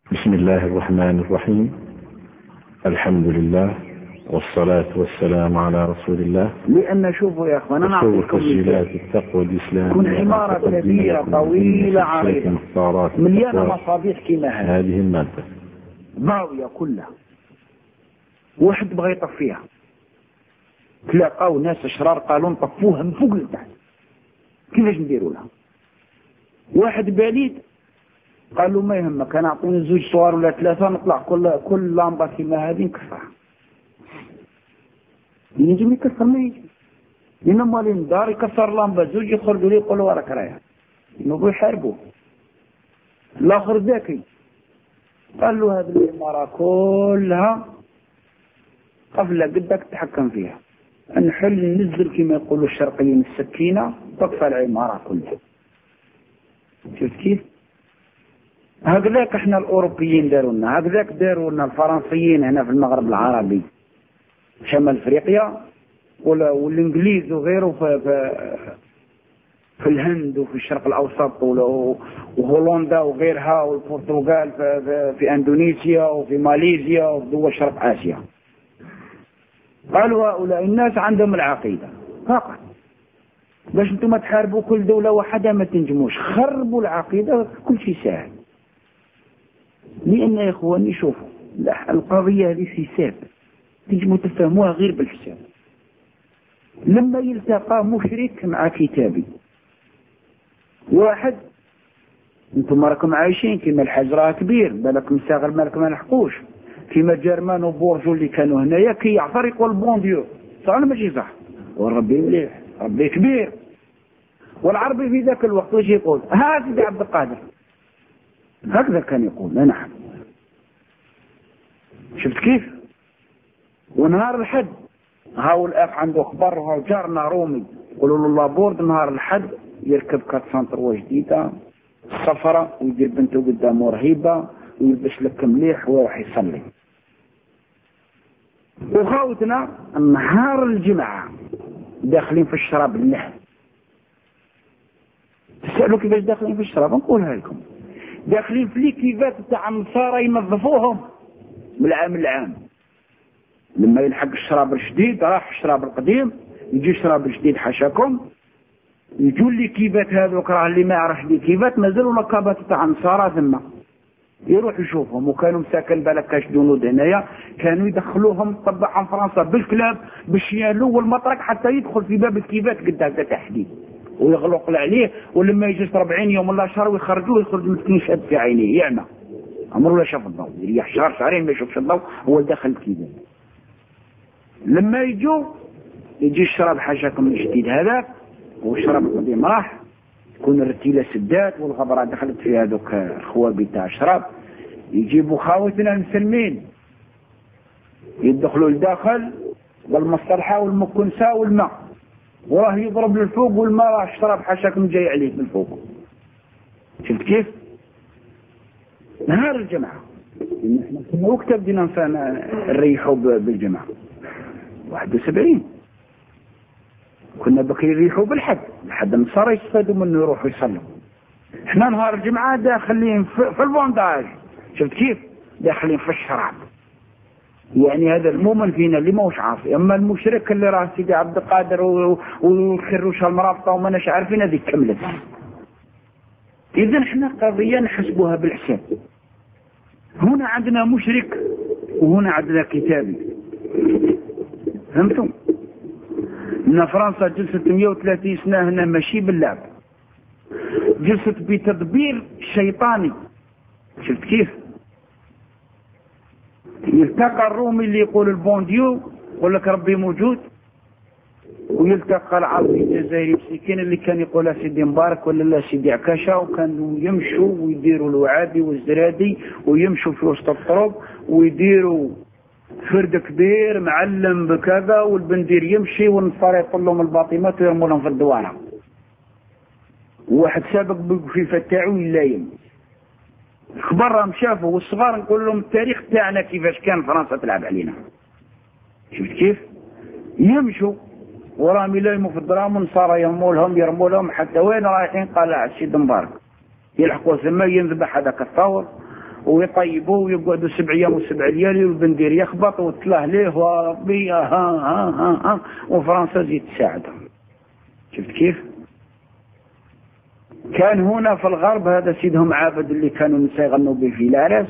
بسم الله الرحمن الرحيم. الحمد لله والصلاة والسلام على رسول الله. لأن شوفوا يا أخوان، أنا أعطيكم تسجيلات التقوى الإسلامية، تكون عمارة كبيرة طويلة عريضة مليانة مصابيح كما هذه المادة ضاوية كلها، واحد بغى يطفيها، تلاقاو ناس أشرار قالوا نطفوها من فوق لتحت، كيفاش نديروا لها؟ واحد بليد قالوا ما يهمك، أنا أعطوني 2 صور ولا 3 نطلع كل لامبة كما هذه نكسرها. يجي يكسر ما يجي، إنما مالين دار يكسر لامبة 2 يخرجوا لي يقولوا وراك رايح ينبغوا يحاربوه. الآخر ذكي قال له هذه العمارة كلها قفلة قدك تتحكم فيها، نحل ننزل كما يقولوا الشرقيين السكينة تطفى العمارة كلها. شفت كيف؟ هكذاك احنا الأوروبيين دارونا، هكذاك دارونا الفرنسيين هنا في المغرب العربي شمال افريقيا والانجليز وغيره في الهند وفي الشرق الاوسط وهولندا وغيرها والبرتغال في اندونيسيا وفي ماليزيا وفي دول شرق اسيا. قالوا هؤلاء الناس عندهم العقيدة فقط، باش انتم تحاربوا كل دولة واحدة ما تنجموش، خربوا العقيدة كل شيء سهل. لأن يا إخواني شوفوا القضية هذه حساب تنجموا تفهموها غير بالحساب. لما يلتقى مشرك مع كتابي واحد، انتم راكم عايشين كما الحاج راه كبير بالك مساغر مالك ما لحقوش، كما جرمان وبورجو اللي كانوا هنايا كي يعثر يقول بون ديو صح ولا ماشي صح؟ والربي مليح ربي كبير. والعربي في ذاك الوقت واش يقول؟ ها سيدي عبد القادر، هكذا كان يقول. نعم شفت كيف؟ ونهار الحد هاو الاخ عنده خبر، وهاو جارنا رومي يقولوا له لابورد نهار الحد يركب 403 جديده صفرة ويدير بنته قدامه رهيبه ويلبس لك مليح ويروح يصلي. وخاوتنا نهار الجمعه داخلين في الشراب اللحم. تسالوا كيفاش داخلين في الشراب؟ نقولها لكم. داخلين في ليكيفات تاع النصارى ينظفوهم من العام للعام. لما يلحق الشراب الجديد راح الشراب القديم، يجي الشراب الجديد حاشاكم، يجوا ليكيفات هذوك راه اللي ما يعرفش ليكيفات مازالوا نقابات تاع النصارى ثم يروح يشوفهم. وكانوا مساكن بالك كاش جنود هنايا كانوا يدخلوهم طبعهم فرنسا بالكلاب بالشيالو والمطرق حتى يدخل في باب الكيفات قد هكا تحديد ويغلق عليه، ولما يجلس 40 يوم ولا شهر ويخرجوه يخرج مسكين شاد في عينيه يعمى عمره لا شاف الضوء، يريح شهر شهرين ما يشوفش الضوء هو داخل الكيفات. لما يجي الشراب حاشاكم الجديد هذاك والشراب القديم راح، تكون الرتيله سدات والغبره دخلت في هذوك الخوابي تاع الشراب، يجيبوا خاوتنا المسلمين يدخلوا لداخل بالمصطلحه والمكنسه والماء، وراه يضرب للفوق والماء راه الشراب حاشاكم جاي عليه من فوق. شفت كيف؟ نهار الجمعه احنا وقت بدينا نريحوا بالجمعه 71 كنا بكري يريحوا بالحد النصارى يستفادوا منه يروحوا يصلوا. احنا نهار الجمعه داخلين في البونداج. شفت كيف؟ داخلين في الشراب. يعني هذا المؤمن فينا اللي ماهوش عاصي، اما المشرك اللي راه سيدي عبد القادر والخروش المرابطه وما ناش عارفين هذيك كملت. اذا احنا قضيه نحسبوها بالحساب. هنا عندنا مشرك وهنا عندنا كتابي. فهمتم؟ ان فرنسا جلست 130 سنه هنا ماشي باللعب، جلست بتدبير شيطاني. شفت كيف؟ يلتقى الرومي اللي يقول البون ديو يقول لك ربي موجود، ويلتقى العربي الجزائري مسكين اللي كان يقولها سيدي مبارك ولا لا سيدي عكاشه، وكانوا يمشوا ويديروا الوعابي والزرادي ويمشوا في وسط الطرق ويديروا فرد كبير معلم بكذا والبندير يمشي والنصارى يطلوا لهم الباطمات ويرموا لهم في الدواره. واحد سابق في فتاعو يلايم الكبار راهم شافوا والصغار نقول لهم التاريخ تاعنا كيفاش كان فرنسا تلعب علينا. شفت كيف؟ يمشوا وراهم يلايموا في الدرام والنصارى يرموا لهم حتى وين رايحين؟ قال السيد مبارك يلحقوا ثم ينذبح هذاك الثور ويطيبوا ويقعدوا 7 أيام و7 ليالي والبندير يخبط وتلاه ليه وربي ها ها ها ها وفرنسا زيد تساعدهم. شفت كيف؟ كان هنا في الغرب هذا سيدهم عابد اللي كانوا النساء يغنوا به في العراس،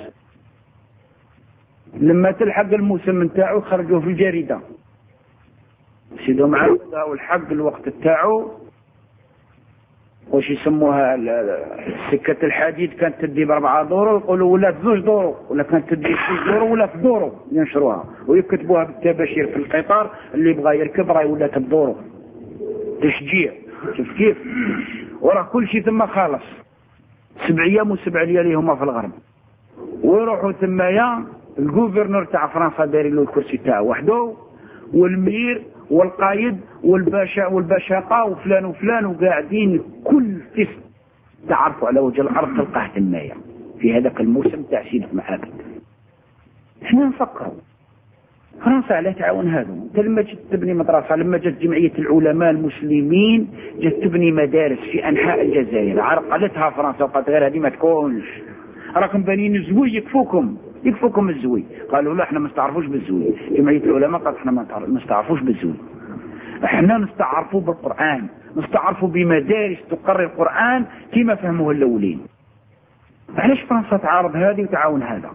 لما تلحق الموسم نتاعو خرجوا في الجريدة سيدهم عابد والحق الوقت نتاعو واش يسموها سكة الحديد كانت تدي ب4 دورو، يقولوا ولات 2 دورو، ولا كانت تدي 6 دورو ولا في دورو ينشروها ويكتبوها بالتباشير في القطار اللي بغى يركب راهي ولات بدورو تشجيع. شوف كيف؟ وراه كل شيء ثم خالص 7 أيام و7 ليالي هما في الغرب، ويروحوا ثمايا الجوفرنور تاع فرنسا داير له الكرسي تاعو وحده، والمير والقايد والباشاقه وفلان وفلان وقاعدين كل فصل تعرفوا على وجه الارض تلقاه ثمايا في هذاك الموسم تاع سيدهم عابد. احنا نفكروا فرنسا على تعاون هذا. انت لما جت تبني مدرسه، لما جت جمعيه العلماء المسلمين جت تبني مدارس في انحاء الجزائر، عرقلتها فرنسا وقالت غير هذه ما تكونش، راكم بانين الزوي يكفوكم الزوي. قالوا لا احنا ما نستعرفوش بالزوي. جمعيه العلماء قالت احنا ما نستعرفوش بالزوي، احنا نستعرفوا بالقران، نستعرفوا بمدارس تقرر القران كما فهموه الاولين. علاش فرنسا تعارض هذه وتعاون هذا؟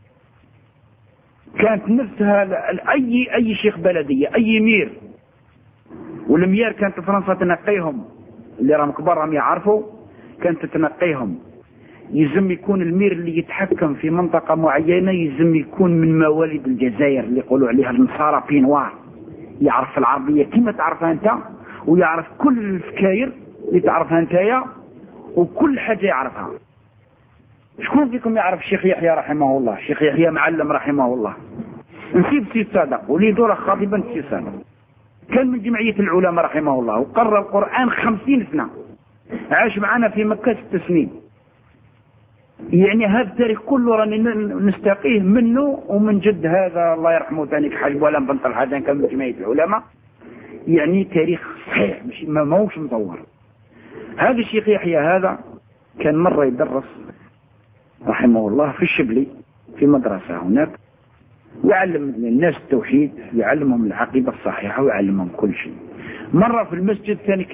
كانت نفسها اي شيخ بلديه اي مير والميار كانت فرنسا تنقيهم، اللي راهم كبار راهم يعرفوا، كانت تنقيهم. يلزم يكون المير اللي يتحكم في منطقه معينه يلزم يكون من مواليد الجزائر اللي يقولوا عليها النصارى بينوار، يعرف العربيه كما تعرفها انت، ويعرف كل الفكاير اللي تعرفها انتيا، وكل حاجه يعرفها. شكون فيكم يعرف الشيخ يحيى رحمه الله؟ الشيخ يحيى معلم رحمه الله، نسيب سيد صادق وليدو راه خاطبا سيد صادق، كان من جمعيه العلماء رحمه الله وقرأ القران 50 سنه، عاش معنا في مكه 6 سنين. يعني هذا التاريخ كله راني نستقيه منه ومن جد هذا الله يرحمه ثاني حاج بولان بن طلحه كان من جمعيه العلماء. يعني تاريخ صحيح مش ما هوش مطور. هذا الشيخ يحيى هذا كان مره يدرس رحمه الله في الشبلي في مدرسه هناك، يعلم الناس التوحيد، يعلمهم العقيده الصحيحه ويعلمهم كل شيء. مره في المسجد ثاني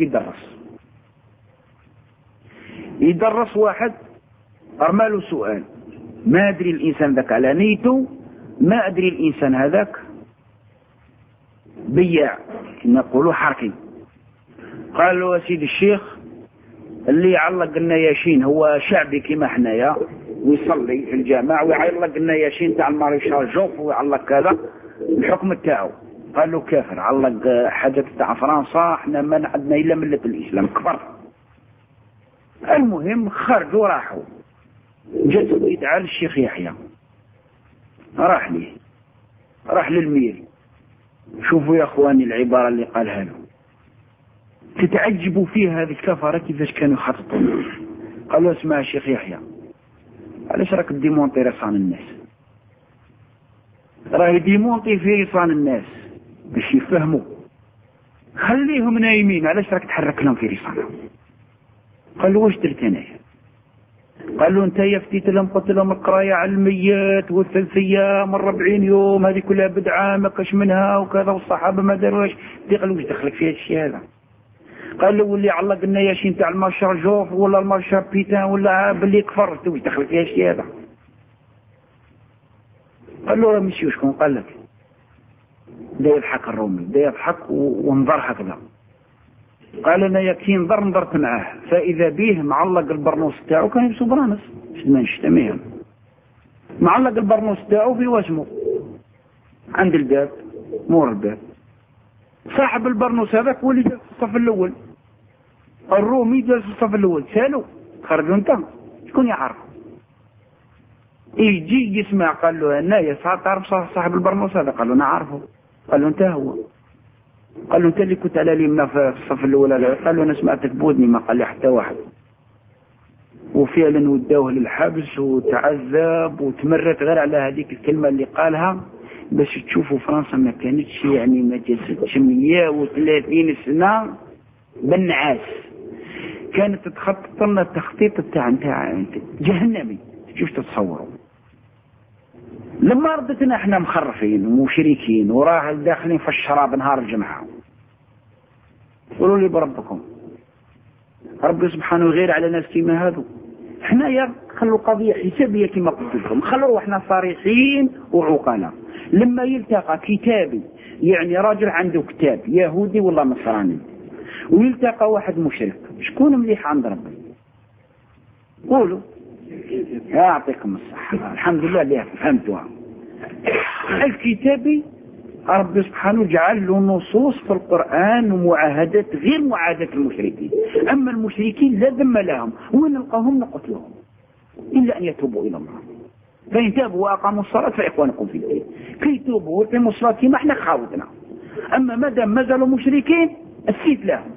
يدرس واحد ارماله سؤال، ما ادري الانسان ذاك على نيته، ما ادري الانسان هذاك بياع نقولوا حركي. قال له يا سيدي الشيخ اللي يعلق النياشين هو شعبي كما حنايا ويصلي في الجامع ويعلق النياشين تاع الماريشال جوف ويعلق كذا، الحكم تاعو؟ قال له كافر، علق حاجه تاع فرنسا احنا ما عندنا الا مله الاسلام، كفر. المهم خرجوا راحوا، جات يدعى للشيخ يحيى، راح للمير. شوفوا يا اخواني العباره اللي قالها له تتعجبوا فيها هذه الكفره كيفاش كانوا يخططوا. قال له اسمع يا شيخ يحيى، علاش راك ديمونطي رصان الناس؟ راه ديمونطي في رصان الناس باش يفهموا، خليهم نايمين، علاش راك تحرك لهم في رصانهم؟ قال له واش درت انايا؟ قال له انت فتيت لهم قلت لهم القرايه على الميت والثلث ايام وال40 يوم هذه كلها بدعه ما كاش منها وكذا، والصحابه ما داروش. قال له واش دخلك في هذا الشيء هذا؟ قال له واللي علق النياشين تاع المارشال جوف ولا المارشال بيتان ولا باللي كفرت، واش دخلك في هذا الشيء هذا؟ قال له مشي شكون قال لك؟ بدا يضحك الرومي، بدا يضحك ونظر هكذا. قال انا يكفي نظرت معاه فاذا به معلق البرنوس تاعو، كان يلبسو برانس ما نشتميهم، معلق البرنوس تاعو في واسمه عند الباب مور الباب. صاحب البرنوس هذاك هو اللي جالس في الصف الاول، الرومي جالس في الصف الاول. سالوا خرجوا انت شكون يعرف؟ يجي يسمع. قال له انا يا تعرف صاحب البرنوس هذا؟ قال له انا عارفه. قال له انت هو؟ قال له انت اللي كنت على اليمنى في الصف الاول هذا؟ قال له انا سمعتك بودني ما قال لي حتى واحد. وفعلا وداوه للحبس وتعذب وتمرت غير على هذيك الكلمه اللي قالها. باش تشوفوا فرنسا ما كانتش يعني ما جلستش 130 سنه بالنعاس، كانت تخطط لنا التخطيط تاع جهنمي. شوف تتصوروا لما ردتنا احنا مخرفين ومشركين وراه داخلين في الشراب نهار الجمعة، قولوا لي بربكم ربي سبحانه غير على ناس كيما هذو. احنا يا خلوا قضية حسابية كما قلت لكم، خلوا احنا صريحين وعقلاء. لما يلتقى كتابي يعني راجل عنده كتاب يهودي ولا نصراني ويلتقى واحد مشرك، شكون مليح عند ربي؟ قولوا. يعطيكم الصحة، الحمد لله اللي فهمتوها. الكتابي ربي سبحانه جعل له نصوص في القرآن ومعاهدات غير معاهدة المشركين. أما المشركين لا ذم لهم، وين نلقاهم نقتلهم إلا أن يتوبوا إلى الله. فإن تابوا وأقاموا الصلاة فإخوانكم في الدين، كي يتوبوا ويقيموا الصلاة كما احنا خاوتنا. أما مادام ما زالوا مشركين السيف لهم.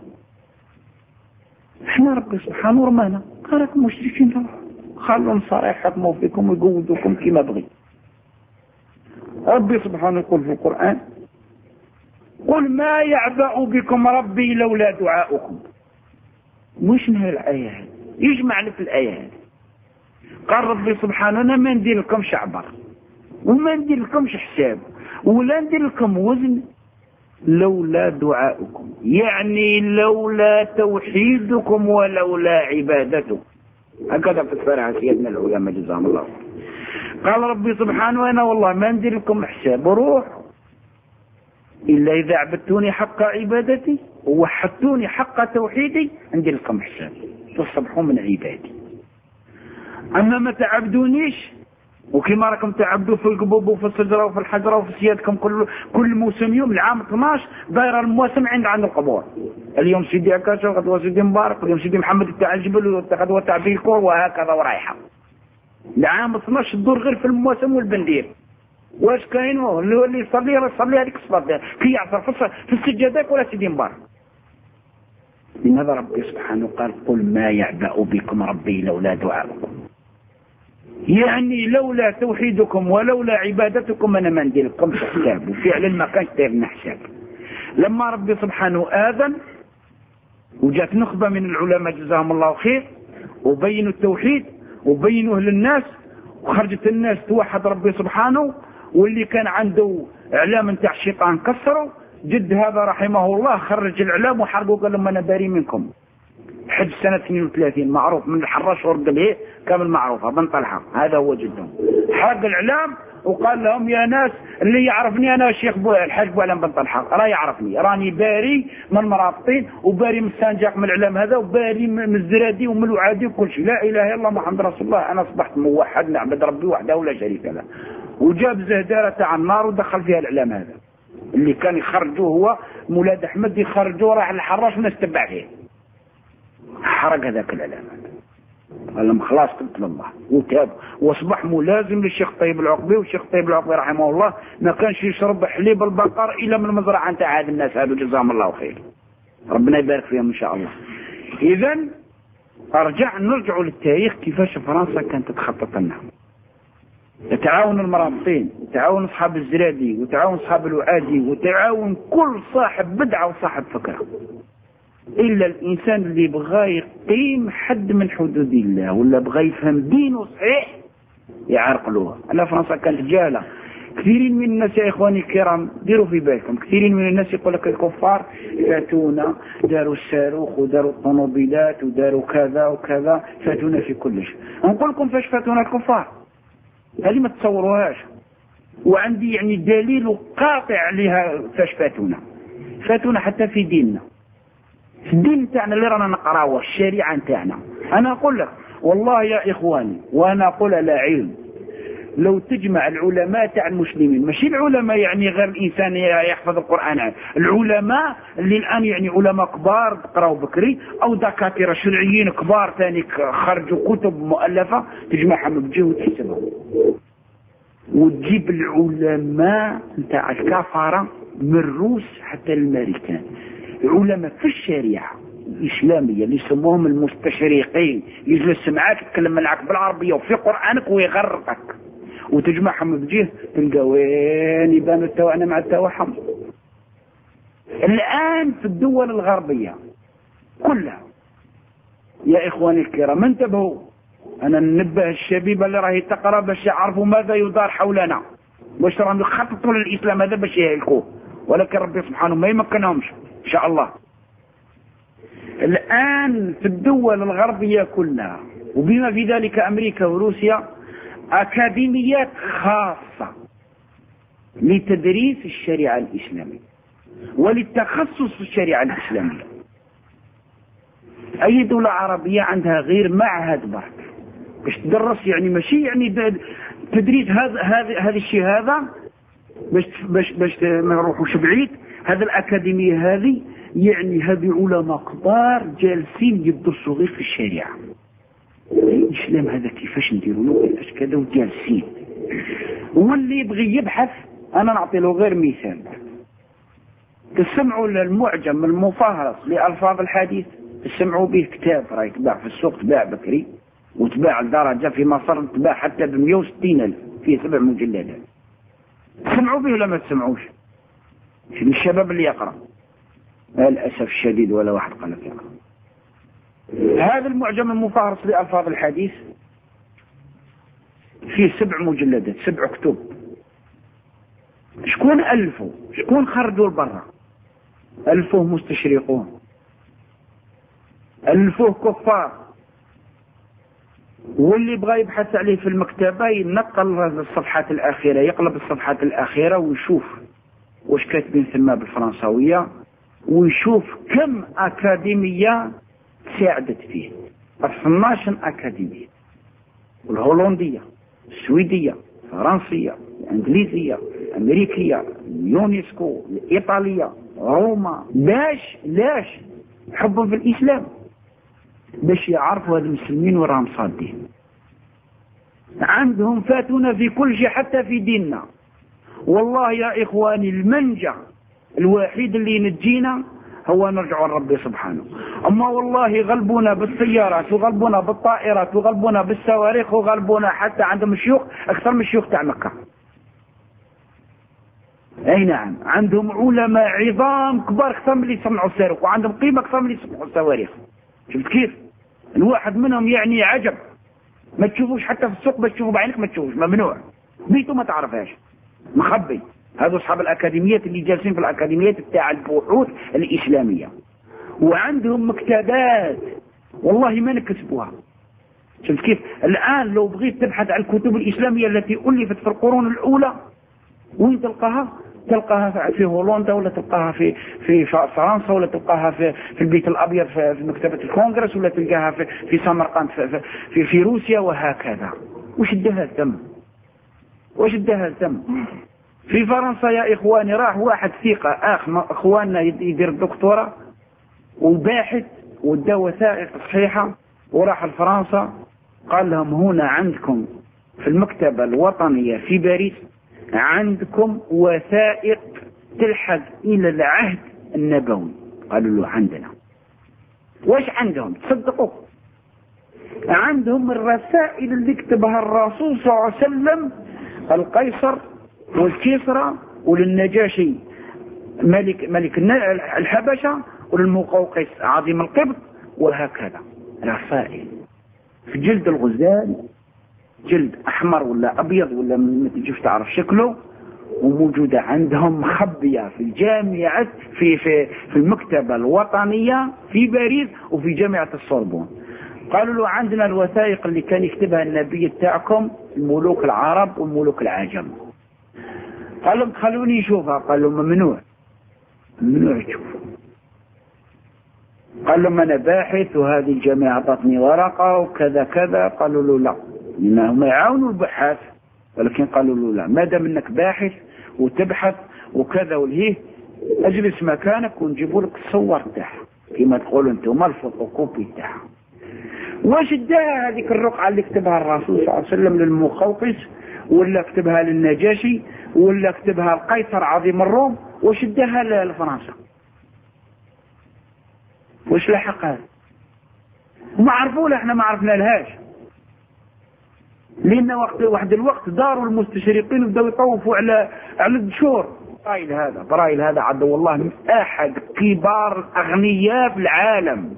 احنا ربي سبحانه رمانا قال لكم مشركين خلوا صريح يحكموا فيكم ويقودوكم كما بغي. ربي سبحانه يقول في القرآن قل ما يعبأ بكم ربي لولا دعاؤكم. مش من الآيات يجمع لك الآيات. قال ربي سبحانه أنا ما ندير لكم شعبر وما ندير لكم حساب ولا ندير لكم وزن لولا دعاؤكم، يعني لولا توحيدكم ولولا عبادتكم. هكذا فسرها سيدنا العلماء جزاهم الله. قال ربي سبحانه أنا والله ما ندير لكم حساب روح إلا إذا عبدتوني حق عبادتي ووحدتوني حق توحيدي ندير لكم حساب تصبحوا من عبادي. أما ما تعبدونيش وكما راكم تعبدوا في القبوب وفي الشجرة وفي الحجرة وفي سيادكم كل موسم يوم العام 12 داير المواسم عند القبور. اليوم سيدي عكاشة وغدوة سيدي مبارك اليوم سيدي محمد تاع الجبل وغدوة تاع بيكور وهكذا ورايحة. العام 12 تدور غير في المواسم والبندير. واش كاين اللي يصلي هذيك الصلاة كي يعصر في السجادات ولا سيدي مبارك. لماذا ربي سبحانه قال قل ما يعبأ بكم ربي لولا دعاؤكم، يعني لولا توحيدكم ولولا عبادتكم انا ما ندير لكم حساب. وفعلا ما كانش داير لنا حساب. لما ربي سبحانه آذن وجات نخبة من العلماء جزاهم الله خير وبينوا التوحيد وبينوه للناس وخرجت الناس توحد ربي سبحانه، واللي كان عنده اعلام نتاع الشيطان كسروا. جد هذا رحمه الله خرج الاعلام وحرقوا قال لهم انا باري منكم. حج سنة 32 معروف من الحراش ورد به كامل معروفة بن طلحة هذا هو جدهم. حرق الاعلام وقال لهم يا ناس اللي يعرفني انا الشيخ الحاج بوعلم بن طلحة راه يعرفني راني باري من مرابطين وباري من السانجاق من الاعلام هذا وباري من الزرادي ومن الوعادي وكل شيء. لا اله الا الله محمد رسول الله. انا اصبحت موحد نعبد ربي وحده لا شريك له. وجاب زهدارة تاع النار ودخل فيها الاعلام هذا اللي كان يخرجوه هو مولاد احمد يخرجوه راح للحراش وناس تبع فيه. حرق هذاك الاعلام قال لهم خلاص قلت لله وتاب واصبح ملازم للشيخ طيب العقبي. والشيخ طيب العقبي رحمه الله ما كانش يشرب حليب البقر الا من المزرعه نتاع هاد الناس هذو جزاهم الله خير ربنا يبارك فيهم ان شاء الله. اذا نرجعوا للتاريخ كيفاش فرنسا كانت تتخطط لنا. تعاون المرابطين وتعاون اصحاب الزرادي وتعاون اصحاب الوعادي وتعاون كل صاحب بدعه وصاحب فكره، إلا الإنسان اللي بغى يقيم حد من حدود الله ولا بغى يفهم دينه صحيح يعرقلوه. أنا فرنسا كانت جاهلة. كثيرين من الناس يا إخواني الكرام ديروا في بالكم كثيرين من الناس يقول لك الكفار فاتونا داروا الصاروخ وداروا الطوموبيلات وداروا كذا وكذا فاتونا في كل شيء. نقول لكم فاش فاتونا الكفار هذه ما تصوروهاش، وعندي يعني دليل قاطع لها فاش فاتونا حتى في ديننا. في الدين تاعنا اللي رانا نقراوه الشريعه تاعنا. انا اقول لك والله يا اخواني وانا اقول لا علم لو تجمع العلماء تاع المسلمين ماشي العلماء يعني غير الانسان يحفظ القران، العلماء اللي الان يعني علماء كبار قراوا بكري او دكاتره شرعيين كبار ثاني خرجوا كتب مؤلفه تجمعهم بجهه وتحسبهم وتجيب العلماء نتاع الكفاره من الروس حتى الامريكان علماء في الشريعة الإسلامية اللي يسموهم المستشرقين يجلس معاك يتكلم معاك بالعربية وفي قرآنك ويغرقك وتجمعهم بجيه تلقى وين يبانوا التوأنا مع التوحم. الآن في الدول الغربية كلها يا إخواني الكرام انتبهوا. أنا ننبه الشبيبة اللي راهي تقرأ باش يعرفوا ماذا يدار حولنا. واش راهم يخططوا للإسلام هذا باش يهلكوه، ولكن ربي سبحانه ما يمكنهمش إن شاء الله. الآن في الدول الغربية كلها وبما في ذلك أمريكا وروسيا أكاديميات خاصة لتدريس الشريعة الإسلامية وللتخصص في الشريعة الإسلامية. أي دولة عربية عندها غير معهد برك باش تدرس، يعني ماشي يعني تدريس هذا الشيء هذا باش ما نروحوش بعيد. هذا الأكاديمية هذه يعني هذه علماء كبار جالسين يدرسوا غير في الشريعة الإسلام هذا كيفاش نديروا له كيفاش كذا وجالسين. واللي يبغي يبحث أنا نعطي له غير مثال. تسمعوا المعجم المفهرس لألفاظ الحديث، تسمعوا به كتاب راه يتباع في السوق، تباع بكري وتباع لدرجة في مصر تباع حتى ب160,000 فيه 7 مجلدات. تسمعوا به ولا ما تسمعوش؟ في الشباب اللي يقرأ للأسف الشديد ولا واحد قال لك يقرأ. هذا المعجم المفهرس لألفاظ الحديث فيه 7 مجلدات، 7 كتب. شكون ألفوا؟ شكون خرجوا لبرا؟ ألفوه مستشرقون، ألفوه كفار. واللي بغى يبحث عليه في المكتبة ينقل الصفحات الأخيرة، يقلب الصفحات الأخيرة ويشوف واش كاتبين ثم بالفرنساوية، ويشوف كم أكاديمية ساعدت فيه. 12 أكاديمية، والهولندية، السويدية، الفرنسية، الإنجليزية، الأمريكية، اليونسكو، الإيطالية، روما. لاش حبهم في الإسلام، باش يعرفوا هذا المسلمين وراهم صادين. عندهم فاتونا في كل شيء حتى في ديننا. والله يا إخواني المنجع الوحيد اللي ينجينا هو نرجع لربي سبحانه. أما والله غلبونا بالسيارات وغلبونا بالطائرات وغلبونا بالصواريخ وغلبونا حتى عندهم الشيوخ أكثر من الشيوخ تاع مكة. أي نعم، عندهم علماء عظام كبار أكثر من اللي يصنعوا الصاروخ، وعندهم قيمة أكثر من اللي يصنعوا الصواريخ. شفت كيف؟ الواحد منهم يعني عجب، ما تشوفوش حتى في السوق، باش تشوفوا بعينك ما تشوفوش، ممنوع، بيتو ما تعرفهاش، مخبي. هذو أصحاب الأكاديميات اللي جالسين في الأكاديميات بتاع البحوث الإسلامية، وعندهم مكتبات والله ما نكتبوها. شفت كيف؟ الآن لو بغيت تبحث عن الكتب الإسلامية التي ألفت في القرون الأولى وين تلقاها؟ تلقاها في هولندا، ولا تلقاها في فرنسا، ولا تلقاها في البيت الأبيض في مكتبة الكونغرس، ولا تلقاها في سمرقند في روسيا، وهكذا. وش ادها الثم؟ وش ادها الثم؟ في فرنسا يا إخواني راح واحد ثقة أخواننا يدير الدكتوراه وباحث ودا وثائق صحيحة، وراح لفرنسا قال لهم هنا عندكم في المكتبة الوطنية في باريس عندكم وثائق تلحق إلى العهد النبوي. قالوا له عندنا. واش عندهم؟ تصدقوا عندهم الرسائل اللي كتبها الرسول صلى الله عليه وسلم القيصر والكسرى وللنجاشي ملك الحبشة وللمقوقس عظيم القبط، وهكذا رسائل في جلد الغزال، جلد أحمر ولا أبيض ولا ما تجيش تعرف شكله، وموجودة عندهم مخبية في الجامعة في المكتبة الوطنية في باريس وفي جامعة السوربون. قالوا له عندنا الوثائق اللي كان يكتبها النبي بتاعكم الملوك العرب والملوك العجم. قال لهم خلوني يشوفها. قال لهم ممنوع تشوفها. قال لهم أنا باحث وهذه الجامعة أعطتني ورقة وكذا كذا. قالوا له لا، لأنهم يعاونوا البحاث، ولكن قالوا له لا، ما دام انك باحث وتبحث وكذا والهيه اجلس مكانك ونجيبوا لك الصور تاعها كما تقولوا انتم الفوتوكوبي تاعها. واش اداها هذيك الرقعة اللي كتبها الرسول صلى الله عليه وسلم للمقوقس، ولا كتبها للنجاشي، ولا كتبها القيصر عظيم الروم؟ واش اداها لفرنسا؟ واش لحق هذا؟ وما عرفوه، احنا ما عرفنا لهاش، لأن واحد الوقت داروا المستشرقين وبداوا يطوفوا على الدشور. برايل هذا عدو الله من أحد كبار الأغنياء في العالم،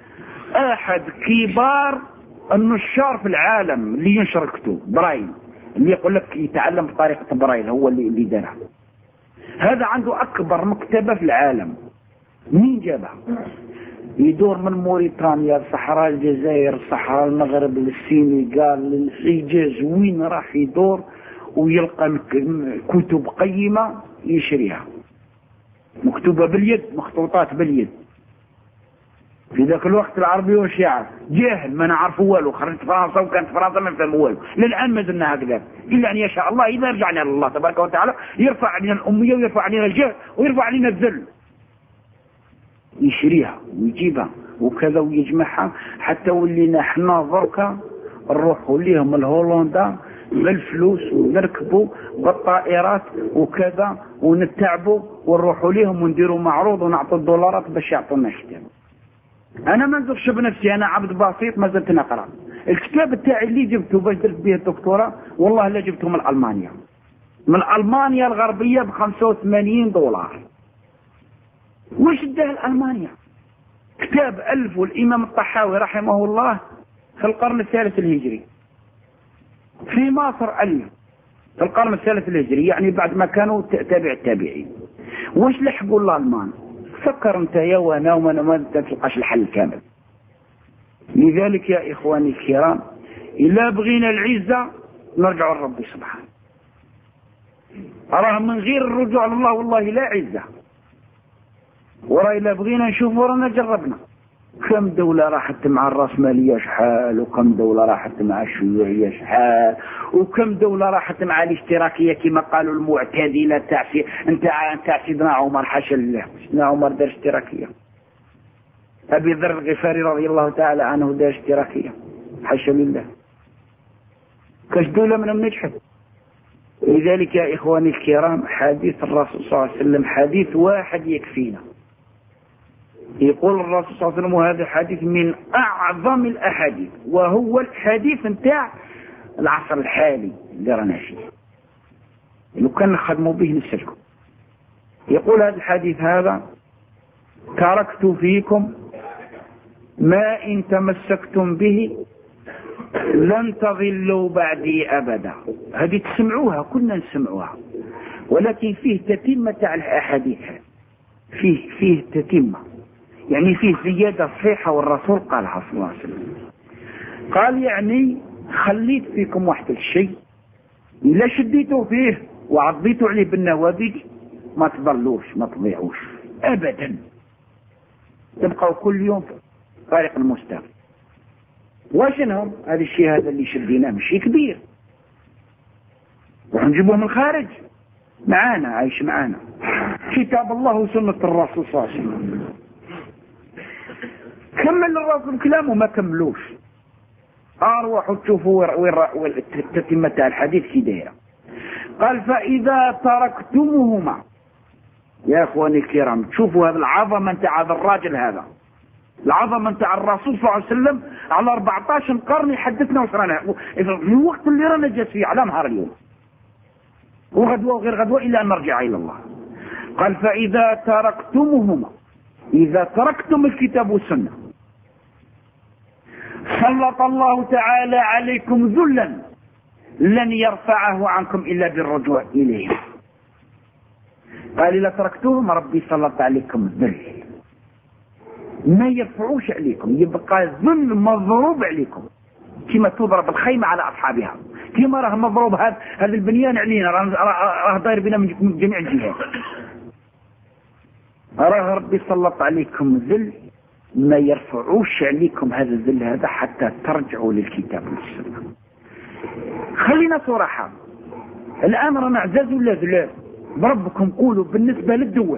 أحد كبار النشار في العالم اللي ينشر الكتب. برايل اللي يقول لك يتعلم بطريقة برايل هو اللي دارها. هذا عنده أكبر مكتبة في العالم. مين جابها؟ يدور من موريتانيا لصحراء الجزائر، صحراء المغرب، للسينغال، للحجاز، وين راح يدور ويلقى كتب قيمة يشريها، مكتوبة باليد، مخطوطات باليد. في ذاك الوقت العربي واش يعرف؟ جاهل، ما نعرفوا والو. خرجت فرنسا وكانت فرنسا ما نفهم والو، للآن ما زلنا هكذا، إلا أن يشاء الله إذا رجعنا لله تبارك وتعالى يرفع علينا الأمية ويرفع علينا الجهل ويرفع علينا الذل. يشريها ويجيبها وكذا ويجمعها حتى ولينا حنا ضركا نروحوا ليهم الهولندا بالفلوس ونركبوا بالطائرات وكذا ونتعبوا ونروحوا ليهم ونديروا معروض ونعطوا الدولارات باش يعطونا كتاب. انا ما ندرش بنفسي، انا عبد بسيط ما زلت نقرا. الكتاب تاعي اللي جبته باش درت به الدكتوراه والله لا جبته من المانيا، من المانيا الغربيه ب 85 دولار. وش اداه المانيا؟ كتاب الف والامام الطحاوي رحمه الله في القرن الثالث الهجري في مصر، الف في القرن الثالث الهجري، يعني بعد ما كانوا تابع التابعين. وش لحقوا الالمان؟ فكر انت يا وانا وما ما تلقاش الحل الكامل. لذلك يا اخواني الكرام، الا بغينا العزه نرجع لربي سبحانه. راه من غير الرجوع لله والله لا عزه. وراه الا بغينا نشوفوا رانا جربنا كم دولة راحت مع الرأسمالية شحال، وكم دولة راحت مع الشيوعية شحال، وكم دولة راحت مع الاشتراكية كما قالوا المعتدلة تاع سيدنا عمر. حاشا لله، سيدنا عمر دار اشتراكية، أبي ذر الغفاري رضي الله تعالى عنه دار اشتراكية، حاشا لله. كاش دولة منهم نجحت. لذلك يا إخواني الكرام، حديث الرسول صلى الله عليه وسلم حديث واحد يكفينا. يقول الرسول صلى الله عليه وسلم، وهذا حديث من أعظم الأحاديث، وهو الحديث نتاع العصر الحالي اللي رانا فيه، لو كان نخدموا به نسلكم. يقول هذا الحديث هذا: تركت فيكم ما إن تمسكتم به لن تضلوا بعدي أبدا. هذه تسمعوها، كنا نسمعوها، ولكن فيه تتمة تاع الأحاديث، فيه تتمة، يعني فيه زيادة صحيحة، والرسول قالها صلى الله عليه وسلم. قال يعني خليت فيكم واحد الشيء إلا شديتوا فيه وعضيتوا عليه بالنوابج ما تضلوش، ما تضيعوش أبدا، تبقوا كل يوم في طريق المستقيم. وشنهم هذا الشيء هذا اللي شديناه؟ مش كبير، ونجيبوه من الخارج معانا، عايش معانا، كتاب الله وسنة الرسول صلى الله عليه وسلم. كمل الرسول كلامه ما كملوش، اروحوا تشوفوا التتمة تاع الحديث كي دايره. قال: فإذا تركتموهما، يا اخواني الكرام تشوفوا هذا العظمة نتاع هذا الراجل، هذا العظمة نتاع الرسول صلى الله عليه وسلم على 14 قرن يحدثنا وش رانا في الوقت اللي رانا جالس فيه على نهار اليوم، وغدوة وغير غدوة إلا أن نرجع إلى الله. قال: فإذا تركتموهما، إذا تركتم الكتاب والسنة سلط الله تعالى عليكم ذلا لن يرفعه عنكم إلا بالرجوع إليه. قال: إذا تركتوهم ربي سلط عليكم ذل، ما يرفعوش عليكم، يبقى ذل مضروب عليكم، كما تضرب الخيمة على أصحابها، كما راه مضروب هذا البنيان علينا، راه داير بنا من جميع الجهات. راه ربي سلط عليكم ذل ما يرفعوش عليكم هذا الذل هذا حتى ترجعوا للكتاب والسنة. خلينا صراحة، الآن رانا عزاز ولا ذلال بربكم؟ قولوا بالنسبة للدول،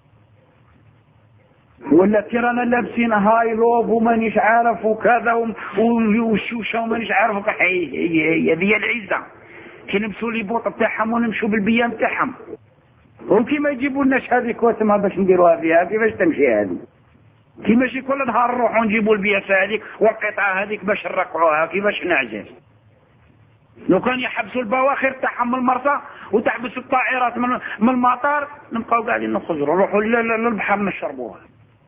ولا رانا لابسين هاي لوب ومانيش عارف وكذا وشوشة ومانيش عارف. هذه العزة، كي نمشوا لي بوط بتاعهم ونمشوا بالبيان بتاعهم، وكي ما يجيبوا لناش هذيك واسمها باش نديروها فيها، كيفاش تمشي هذه؟ كي ماشي كل نهار نروحوا نجيبوا البياسة هذيك والقطعة هذيك باش نرقعوها، كيفاش نعجز؟ لو كان يحبسوا البواخر تاعهم من المرسى وتحبسوا الطائرات من المطار، نبقاو قاعدين نخزروا نروحوا للبحر نشربوها.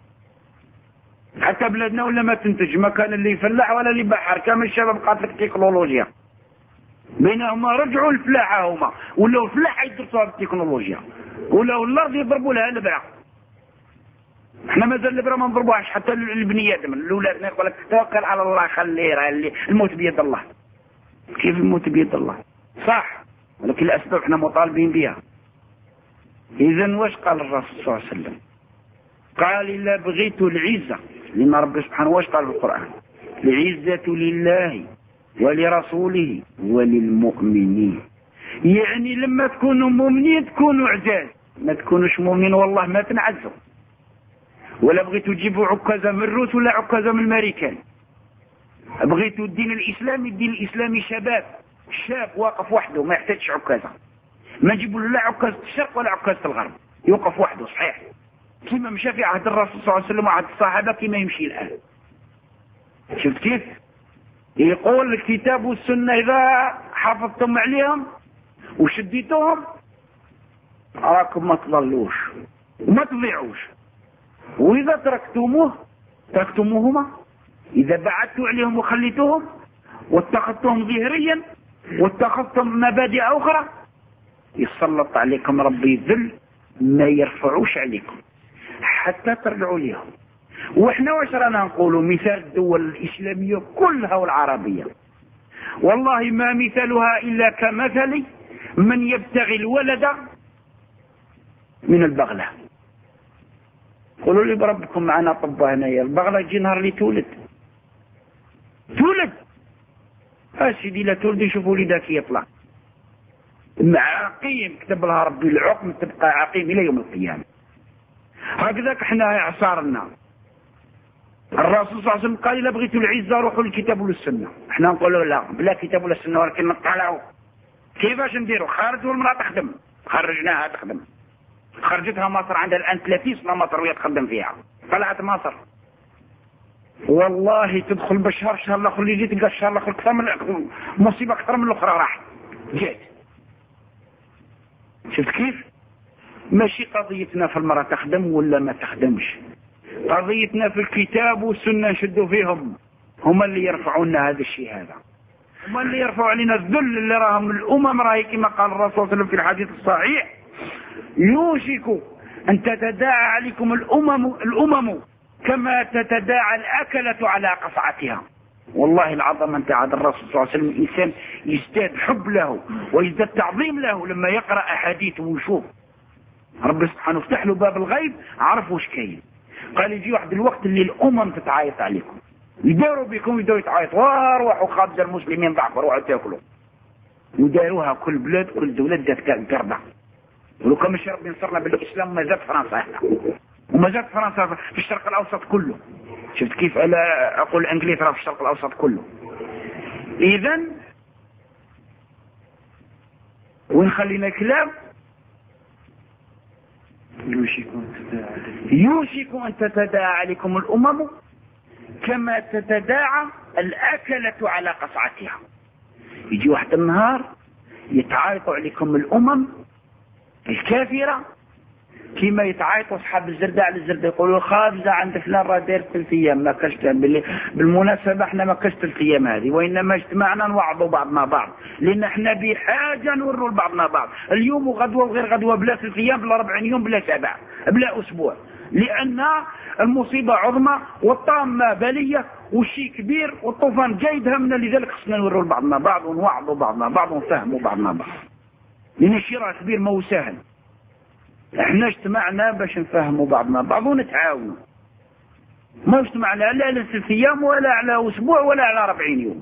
حتى بلادنا ولا ما تنتج، ما كان اللي يفلح ولا اللي بحر، كامل الشباب قاتل التكنولوجيا. بينهما رجعوا الفلاحة هما، ولاو الفلاحة يدرسوها بالتكنولوجيا، ولاو الارض يضربوا لها الابره. احنا مازال الابره ما نضربوهاش حتى البني ادم الاولاد يقول لك توكل على الله خليه راه الموت بيد الله. كيف الموت بيد الله؟ صح، ولكن الاسباب احنا مطالبين بها. اذا واش قال الرسول صلى الله عليه وسلم؟ قال الا بغيت العزه، لان ربي سبحانه واش قال في القران؟ العزه لله ولرسوله وللمؤمنين. يعني لما تكونوا مؤمنين تكونوا عزاز، ما تكونوش مؤمنين والله ما تنعزوا. ولا بغيتوا تجيبوا عكازة من الروس ولا عكازة من الامريكان، بغيتوا الدين الاسلامي شباب، شاب واقف وحده ما يحتاجش عكازة، ما نجيبوا لا عكازة الشرق ولا عكازة الغرب، يوقف وحده صحيح كما مشى في عهد الرسول صلى الله عليه وسلم وعهد الصحابة كما يمشي الآن. شفت كيف؟ يقول الكتاب والسنة إذا حافظتم عليهم وشديتهم راكم ما تضلوش وما تضيعوش، وإذا تركتموهما، إذا بعدتوا عليهم وخليتوهم واتخذتهم ظهريا واتخذتم مبادئ أخرى يسلط عليكم ربي ذل ما يرفعوش عليكم حتى ترجعوا لهم. واحنا واش رانا نقولوا؟ مثال الدول الإسلامية كلها والعربية والله ما مثالها إلا كمثل من يبتغي الولد من البغلة. قولوا لي بربكم معنا طبا هنايا، البغلة تجي نهار اللي تولد سيدي لا تولد يشوفوا وليدك يطلع مع عقيم كتب لها ربي العقم تبقى عقيم إلى يوم القيامة. هكذاك احنا اعصارنا. الرسول صلى الله عليه وسلم قال إذا بغيتوا العزة روحوا للكتاب والسنة، احنا نقولوا لا بلا كتاب ولا سنة، ولكن نطلعوا كيفاش نديروا؟ خارج والمرأة تخدم، خرجناها تخدم، خرجتها مصر عندها الآن 30 سنة مصر وهي تخدم فيها، طلعت مصر والله تدخل بالشهر الشهر الاخر اللي جيت تلقى الشهر الاخر اكثر من مصيبة اكثر من الاخرى راح جات. شفت كيف؟ ماشي قضيتنا في المرأة تخدم ولا ما تخدمش، قضيتنا في الكتاب والسنة نشدوا فيهم، هم اللي يرفعوا لنا هذا الشيء، هذا هم اللي يرفعوا علينا الذل اللي راهم الأمم راهي كما قال الرسول صلى الله عليه وسلم في الحديث الصحيح يوشك أن تتداعى عليكم الأمم كما تتداعى الأكلة على قصعتها. والله العظيم أنت عاد الرسول صلى الله عليه وسلم الإنسان يزداد حب له ويزداد تعظيم له لما يقرأ أحاديث ويشوف ربي سبحانه فتح له باب الغيب عرف وش كاين. قال يجي واحد الوقت اللي الأمم تتعايط عليكم، يداروا بكم يداروا يتعايطوا واروحوا خابز المسلمين ضعفوا روحوا تاكلوا، وداروها كل بلاد كل دولة دات قرده. ولو كان مش ربي نصرنا بالإسلام ما زاد فرنسا هنا وما زاد فرنسا في الشرق الأوسط كله. شفت كيف؟ ألا أقول إنجلترا في الشرق الأوسط كله. إذن ونخلينا كلام يوشك أن تتداعى عليكم الأمم كما تتداعى الأكلة على قصعتها. يجي واحد النهار يتعايطوا عليكم الأمم الكافرة كما يتعايطوا أصحاب الزردة على الزردة، يقولوا خابزة عند فلان راه داير 3 أيام ما كشت. بالمناسبة احنا ما كشت 3 أيام هذه، وإنما اجتمعنا نوعظوا بعضنا بعض لأن احنا بحاجة نوروا لبعضنا بعض اليوم وغدوة وغير غدوة، بلا 3 أيام بلا 40 يوم بلا 7 بلا أسبوع، لأن المصيبة عظمى والطامة بالية والشيء كبير والطوفان جايد همنا، لذلك خصنا نوروا لبعضنا بعض ونوعظوا بعضنا بعض ونفهموا بعضنا بعض، لأن الشيء راه كبير ما هو سهل. احنا اجتمعنا باش نفهموا بعضنا بعض ونتعاونوا، ما اجتمعنا لا على 3 أيام ولا على أسبوع ولا على 40 يوم.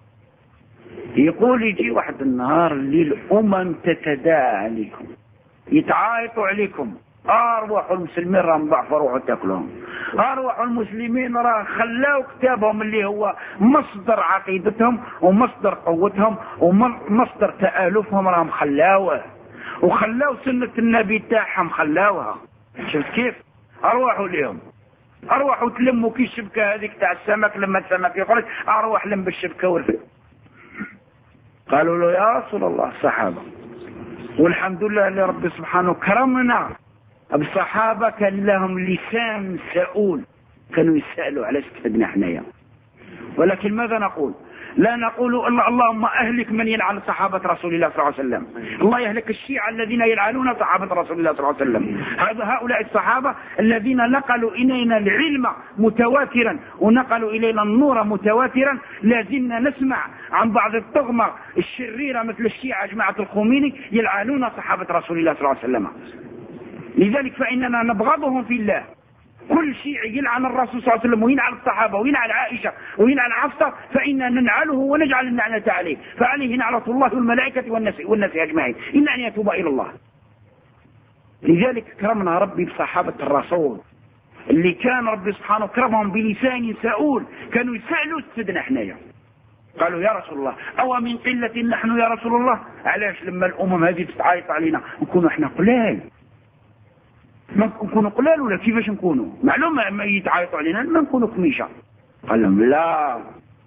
يقول يجي واحد النهار اللي الأمم تتداعى عليكم يتعايطوا عليكم، أرواح المسلمين راهم ضعفوا روحوا تاكلهم، أرواح المسلمين راه خلاو كتابهم اللي هو مصدر عقيدتهم ومصدر قوتهم ومصدر تآلفهم راهم خلاوه، وخلاو سنة النبي تاعهم خلاوها. شفت كيف؟ أرواحوا ليهم، أرواحوا تلموا كي الشبكة هذيك تاع السمك لما السمك يخرج أرواح لم بالشبكة ورفق. قالوا له يا رسول الله الصحابة، والحمد لله اللي ربي سبحانه كرمنا الصحابة كان لهم لسان سؤول، كانوا يسألوا على استفدنا حنايا، ولكن ماذا نقول؟ لا نقول اللهم أهلك من يلعن صحابة رسول الله صلى الله عليه وسلم، الله يهلك الشيعة الذين يلعنون صحابة رسول الله صلى الله عليه وسلم. هؤلاء الصحابة الذين نقلوا إلينا العلم متواترا ونقلوا إلينا النور متواترا، لازلنا نسمع عن بعض الطغمة الشريرة مثل الشيعة جماعة الخميني يلعنون صحابة رسول الله صلى الله عليه وسلم. لذلك فإننا نبغضهم في الله. كل شيعي يلعن الرسول صلى الله عليه وسلم ويلعن الصحابة ويلعن عائشة ويلعن حفصة فإننا ننعله ونجعل اللعنة عليه، فعليه نعلة الله والملائكة والناس أجمعين إلا أن يتوب إلى الله. لذلك كرمنا ربي بصحابة الرسول اللي كان ربي سبحانه كرمهم بلسان سؤول، كانوا يسألوا سيدنا حنايا قالوا يا رسول الله أو من قلة نحن يا رسول الله؟ علاش لما الأمم هذه تتعايط علينا نكونوا احنا قلال؟ ما نكونوا قلال ولا كيفاش نكونوا؟ معلومة ما يتعايطوا علينا ما نكونوا كميشة. قال لهم لا،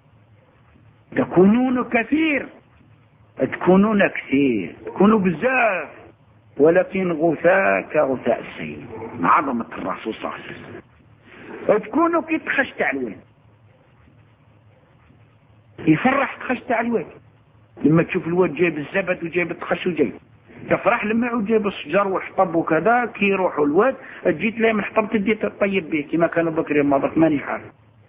تكونون كثير، تكونوا بزاف، ولكن غثاء كغثاء السيل. عظمة الرسول صلى الله عليه وسلم. تكونوا كي تخش تاع الواد، يفرح تخش تاع الواد لما تشوف الواد جايب الزبد وجايب التخش وجايب، تفرح لما يعود جايب الشجر والحطب وكذا. كي يروحوا الواد تجي تلاقي من الحطب تدي تطيب به كما كان بكري ماضت ماني حال.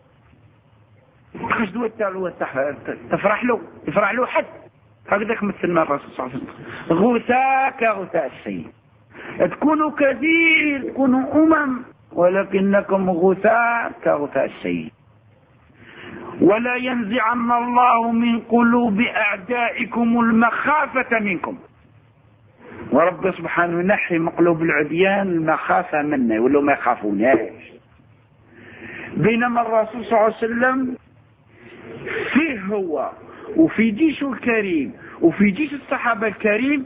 تخش الواد تاع الواد تفرح له حد. هكذاك مثلنا الرسول صلى الله عليه وسلم، غثاء كغثاء السيل. تكونوا كثير، تكونوا ولكنكم غثاء كغثاء السيل. ولا ينزعن الله من قلوب أعدائكم المخافة منكم. ورب سبحانه ينحي مقلوب العديان المخافة منا يقولوا ما يخافوناش. بينما الرسول صلى الله عليه وسلم فيه هو وفي جيشه الكريم وفي جيش الصحابة الكريم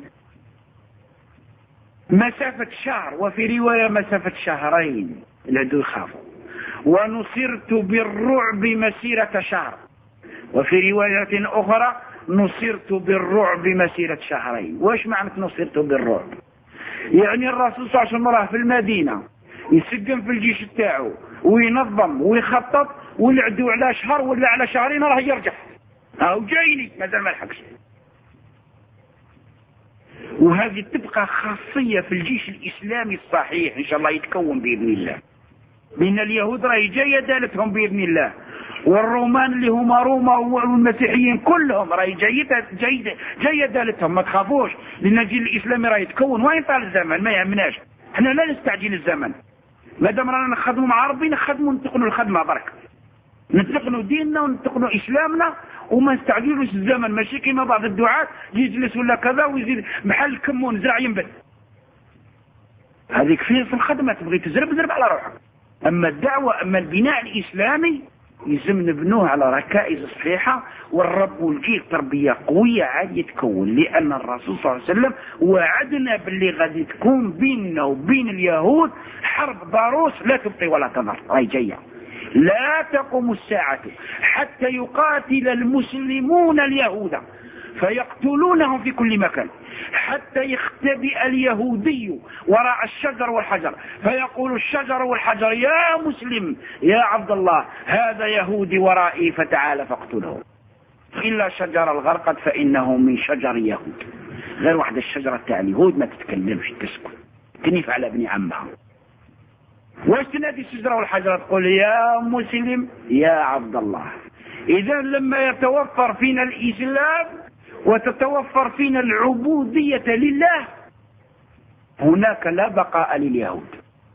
مسافة شهر، وفي رواية مسافة شهرين العدو يخافوا. ونصرت بالرعب مسيرة شهر، وفي رواية أخرى نصرت بالرعب مسيرة شهرين. واش معنى نصرت بالرعب؟ يعني الرسول صلى الله عليه وسلم راه في المدينة يسجن في الجيش تاعو وينظم ويخطط، والعدو على شهر ولا على شهرين راه يرجع أو جايني مازال ما لحقش. وهذه تبقى خاصية في الجيش الإسلامي الصحيح إن شاء الله يتكون بإذن الله. بين اليهود راهي جاية دالتهم بإذن الله، والرومان اللي هما روما والمسيحيين كلهم راهي جاية دالتهم. ما تخافوش لأن الجيل الإسلامي راهي يتكون وين طال الزمن ما يهمناش. احنا لا نستعجل الزمن، ما دام رانا نخدموا مع ربي نخدموا ننتقلوا الخدمة برك، ننتقلوا ديننا وننتقلوا إسلامنا وما نستعجلوش الزمن. ماشي كيما بعض الدعاة يجلس ولا كذا ويزيد محل كمون زرع ينبت. هذيك في الخدمة تبغي تزرب على روحك. أما الدعوة أما البناء الإسلامي يلزم نبنوه على ركائز صحيحة، والرب والجيل تربية قوية عاد يتكون. لأن الرسول صلى الله عليه وسلم وعدنا باللي غادي تكون بيننا وبين اليهود حرب ضروس لا تبقي ولا تضر راهي جاية. لا تقوم الساعة حتى يقاتل المسلمون اليهود فيقتلونهم في كل مكان، حتى يختبئ اليهودي وراء الشجر والحجر فيقول الشجر والحجر يا مسلم يا عبد الله هذا يهودي ورائي فتعال فاقتله. إلا شجر الغرقد فإنه من شجر يهود. غير واحدة الشجرة تاع اليهود ما تتكلمش تسكت تنيف على ابن عمها. واش تنادي الشجرة والحجر؟ تقول يا مسلم يا عبد الله. إذا لما يتوفر فينا الإسلام وتتوفر فينا العبودية لله هناك لا بقاء لليهود.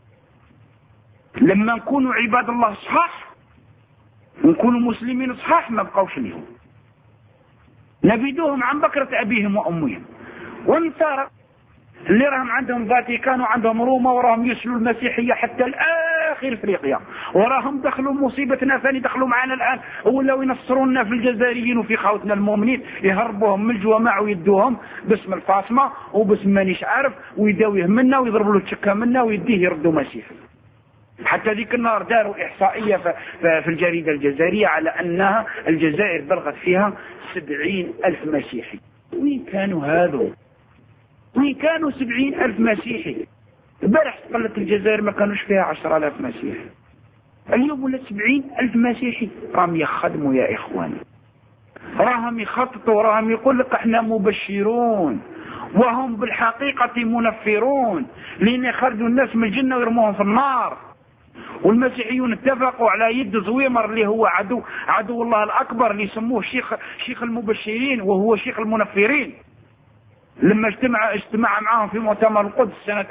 لما نكونوا عباد الله صحاح ونكونوا مسلمين صحاح ما بقوش اليهود، نبيدوهم عن بكرة أبيهم وأمهم. والنصارى اللي راهم عندهم فاتيكان وعندهم روما وراهم يسلوا المسيحية حتى الآخر افريقيا، وراهم دخلوا مصيبتنا ثاني دخلوا معنا الآن ولو ينصرونا في الجزائريين وفي خوتنا المؤمنين يهربوهم من الجوامع ويدوهم باسم الفاطمة وباسم مانيش عارف ويداويه منا ويضربوا له تشكه منا ويديه يردوا مسيحي. حتى ذيك النهار داروا إحصائية في الجريدة الجزائرية على أنها الجزائر بلغت فيها 70,000 مسيحي. وين كانوا هذو؟ وين كانوا 70,000 مسيحي؟ البارح قلت الجزائر ما كانوش فيها 10,000 مسيحي، اليوم ولا 70,000 مسيحي راهم يخدموا يا إخواني. راهم يخططوا، راهم يقول لك احنا مبشرون وهم بالحقيقة منفرون، لأن يخرجوا الناس من الجنة ويرموهم في النار. والمسيحيون اتفقوا على يد زويمر اللي هو عدو الله الأكبر، اللي يسموه شيخ المبشرين وهو شيخ المنفرين. لما اجتمع معهم في مؤتمر القدس سنة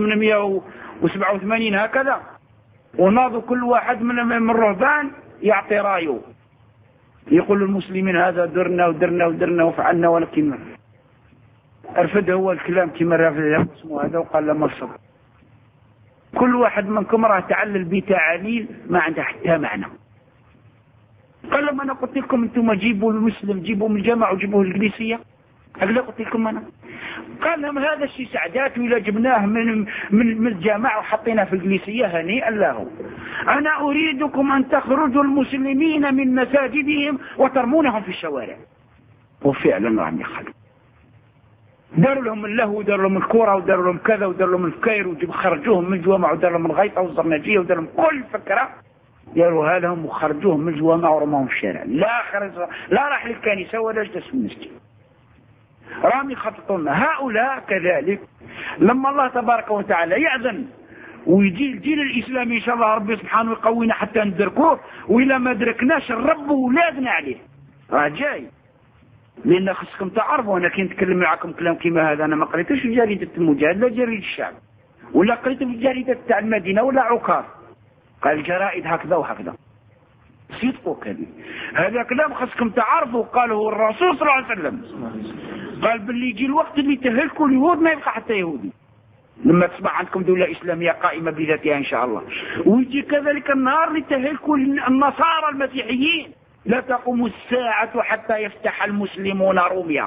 1887 هكذا، وناضوا كل واحد من الرهبان يعطي رايه، يقول للمسلمين هذا درنا ودرنا ودرنا وفعلنا، ولكن ارفد هو الكلام كما رافض اسمه هذا، وقال لما الصبر كل واحد منكم راه تعلل بتعاليل ما عندها حتى معنى. قال لما انا قلت لكم انتم جيبوا المسلم، جيبوا من الجامع وجيبوه الإنجليزية، هكذا قلت لكم انا. قال لهم هذا الشيء سعدات، وإلا جبناه من الجامع وحطيناه في الإنجليزية هنيئا له. انا اريدكم ان تخرجوا المسلمين من مساجدهم وترمونهم في الشوارع. وفعلا راهم يخرجوا، داروا لهم اللهو وداروا لهم الكرة وداروا لهم كذا وداروا لهم الفكير، وخرجوهم من الجوامع وداروا لهم الغيطة والزرناجية وداروا لهم كل فكرة داروا هذا وخرجوهم من الجوامع ورموهم في الشارع. لا راح للكنيسة ولا جلس في المسجد. راهم يخططون. هؤلاء كذلك لما الله تبارك وتعالى يأذن ويجي الجيل الإسلامي إن شاء الله ربي سبحانه يقوينا حتى ندركوه، وإلا ما دركناش الرب ولادنا عليه راه جاي. لأن خصكم تعرفوا أنا كي نتكلم معكم كلام كيما هذا أنا ما قريتوش في جريدة المجاهد لا جريدة الشعب، ولا قريته في جريدة تاع المدينة ولا عكاظ. قال الجرائد هكذا وهكذا، صدقوا كذب. هذا كلام خصكم تعرفوا، قاله الرسول صلى الله عليه وسلم، قال باللي يجي الوقت اللي تهلكوا اليهود ما يبقى حتى يهودي لما تصبح عندكم دولة إسلامية قائمة بذاتها إن شاء الله. ويجي كذلك النهار اللي تهلكوا النصارى المسيحيين. لا تقوم الساعة حتى يفتح المسلمون روميا.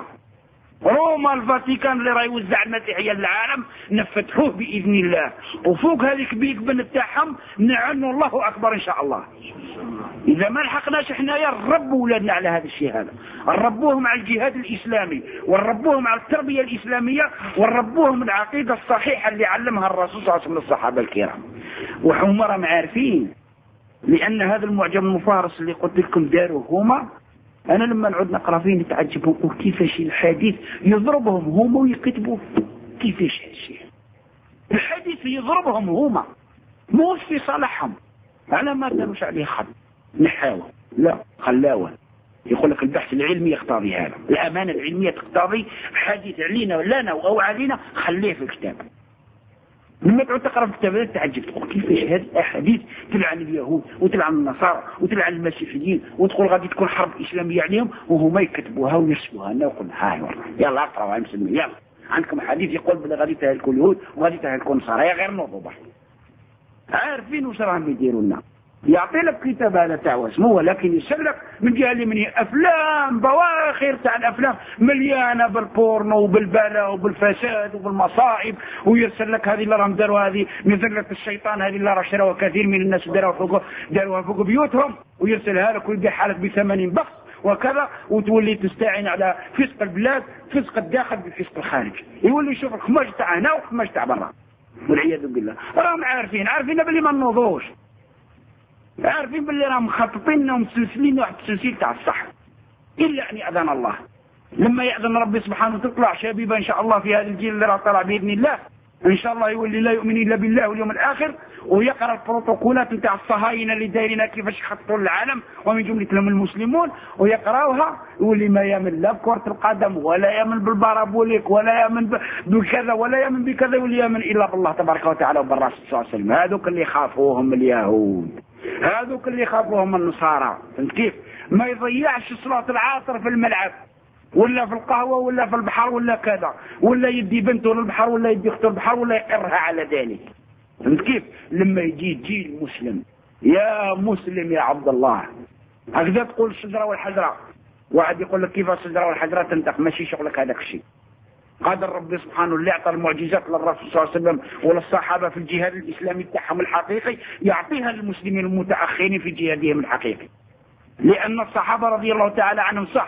روما الفاتيكان اللي راه يوزع المسيحية للعالم نفتحوه بإذن الله، وفوق هذيك بيك بن تاعهم نعنوا الله أكبر إن شاء الله. إذا ما لحقناش إحنا يا نربوا ولادنا على هذا الشيء، هذا نربوهم على الجهاد الإسلامي، ونربوهم على التربية الإسلامية، ونربوهم العقيدة الصحيحة اللي علمها الرسول صلى الله عليه وسلم الصحابة الكرام. وهم راهم عارفين، لأن هذا المعجم المفارس اللي قلت لكم داروا هما، أنا لما نعود نقرأ فيه نتعجبهم وكيفاش الحديث يضربهم هما ويكتبوا كيفاش هالشيء. الحديث يضربهم هما مو في صالحهم، على ما داروش عليه خط نحاول لا خلاوه. يقول لك البحث العلمي يقتضي هذا، الأمانة العلمية تقتضي حديث علينا لنا أو علينا خليه في الكتاب. لما تعود تقرأ في الكتاب تعجب تقول كيفاش هذه الأحاديث تلعن اليهود وتلعن النصارى وتلعن المسيحيين، وتقول غادي تكون حرب إسلامية عليهم وهما يكتبوها ويرسلوها لنا ويقول هاي والله يلا اقرأوا يا مسلمين، يلا عندكم حديث يقول بلي غادي تهلكوا اليهود وغادي تهلكوا النصارى، غير نوضوا عارفين واش راهم يديروا لنا. يعطي لك كتاب هذا تاع واسمه، ولكن يسلك من جهه اليمنيه افلام بواخر تاع الافلام مليانه بالبورنو وبالبلاء وبالفساد وبالمصائب، ويرسل لك هذه اللي راهم داروا، هذه مذله الشيطان، هذه اللي راه شراوها كثير من الناس داروها فوق بيوتهم، ويرسلها لك ويبيعها حالك ب80 بخس وكذا، وتولي تستعين على فسق البلاد، فسق الداخل بفسق الخارج، يولي يشوف الخماج تاع هنا والخماج تاع برا والعياذ بالله. راهم عارفين باللي ما نوضوش، عارفين باللي راهم مخططين ومسلسلين واحد التسلسل تاع الصح، الا ان يأذن الله. لما يأذن ربي سبحانه تطلع شبيبه ان شاء الله في هذا الجيل اللي راه طلع باذن الله ان شاء الله، يولي لا يؤمن الا بالله واليوم الاخر، ويقرا البروتوكولات نتاع الصهاينه اللي دايرين كيفاش يخططوا للعالم ومن جملتهم المسلمون، ويقراوها يولي ما يامن لا بكره القدم ولا يامن بالبارابوليك ولا يامن بكذا ولا يامن بكذا، يولي يامن الا بالله تبارك وتعالى وبالرسول صلى الله عليه وسلم. هذوك اللي يخافوهم اليهود، هذوك اللي يخافوهم النصارى. فهمت كيف؟ ما يضيعش صلاة العصر في الملعب ولا في القهوة ولا في البحر ولا كذا، ولا يدي بنته للبحر ولا يدي اخته للبحر ولا يقرها على ذلك. فهمت كيف؟ لما يجي جيل مسلم، يا مسلم يا عبد الله، هكذا تقول الشجرة والحجرة. واحد يقول لك كيف الشجرة والحجرة تنطق، ماشي شغلك هذاك الشيء. قادر ربي سبحانه اللي اعطى المعجزات للرسول صلى الله عليه وسلم وللصحابة في الجهاد الإسلامي تاعهم الحقيقي، يعطيها للمسلمين المتأخرين في جهادهم الحقيقي. لأن الصحابة رضي الله تعالى عنهم صح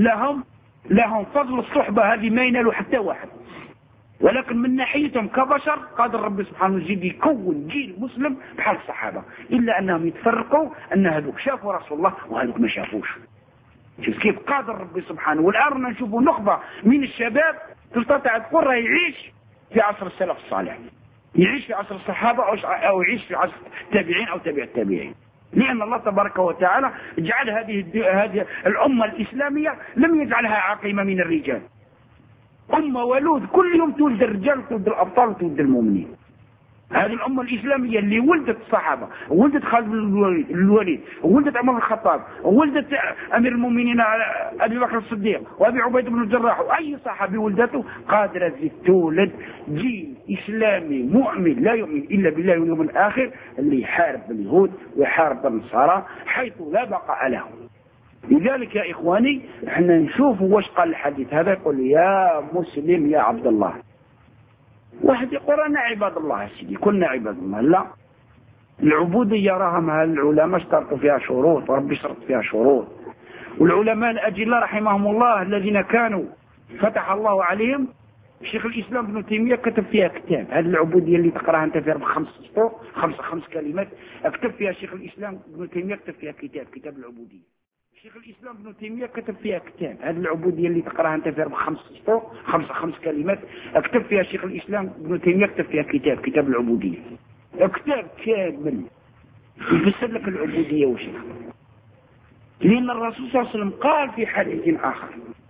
لهم فضل الصحبة هذه ما ينالوا حتى واحد، ولكن من ناحيتهم كبشر قادر ربي سبحانه يزيد يكون جيل مسلم بحال الصحابة، إلا أنهم يتفرقوا أن هذوك شافوا رسول الله وهذوك ما شافوش. شوف كيف قادر ربي سبحانه. والآن نشوفوا نخبة من الشباب تستطيع تقول راه يعيش في عصر السلف الصالح، يعيش في عصر الصحابة أو يعيش في عصر التابعين أو تابع التابعين، لأن الله تبارك وتعالى جعل هذه الأمة الإسلامية لم يجعلها عقيمة من الرجال، أمة ولود، كل يوم تولد الرجال وتولد الأبطال وتولد المؤمنين. هذه الأمة الإسلامية اللي ولدت الصحابة، ولدت خالد بن الوليد، ولدت عمر بن الخطاب، ولدت أمير المؤمنين أبي بكر الصديق وأبي عبيدة بن الجراح، وأي صحابي ولدته قادرة تولد جيل إسلامي مؤمن لا يؤمن إلا بالله واليوم الآخر، اللي يحارب اليهود ويحارب النصارى حيث لا بقاء لهم. لذلك يا إخواني احنا نشوف واش قال الحديث هذا، يقول يا مسلم يا عبد الله. واحد يقول أنا عباد الله يا سيدي، كلنا عباد الله. لا، العبودية راها مع العلماء اشترطوا فيها شروط، وربي شرط فيها شروط. والعلماء الأجلاء رحمهم الله الذين كانوا فتح الله عليهم، شيخ الإسلام ابن تيمية كتب فيها كتاب. هذه العبودية اللي تقراها أنت في 5 سطور، خمس كلمات، اكتب فيها شيخ الإسلام ابن تيمية، كتب فيها كتاب العبودية. شيخ الإسلام ابن تيمية كتب فيها كتاب. هذه العبودية اللي تقراها أنت في 5 سطور، 5 كلمات، اكتب فيها شيخ الإسلام ابن تيمية، كتب فيها كتاب العبودية. كتاب كامل يفسر لك العبودية وش، لأن الرسول صلى الله عليه وسلم قال في حديث آخر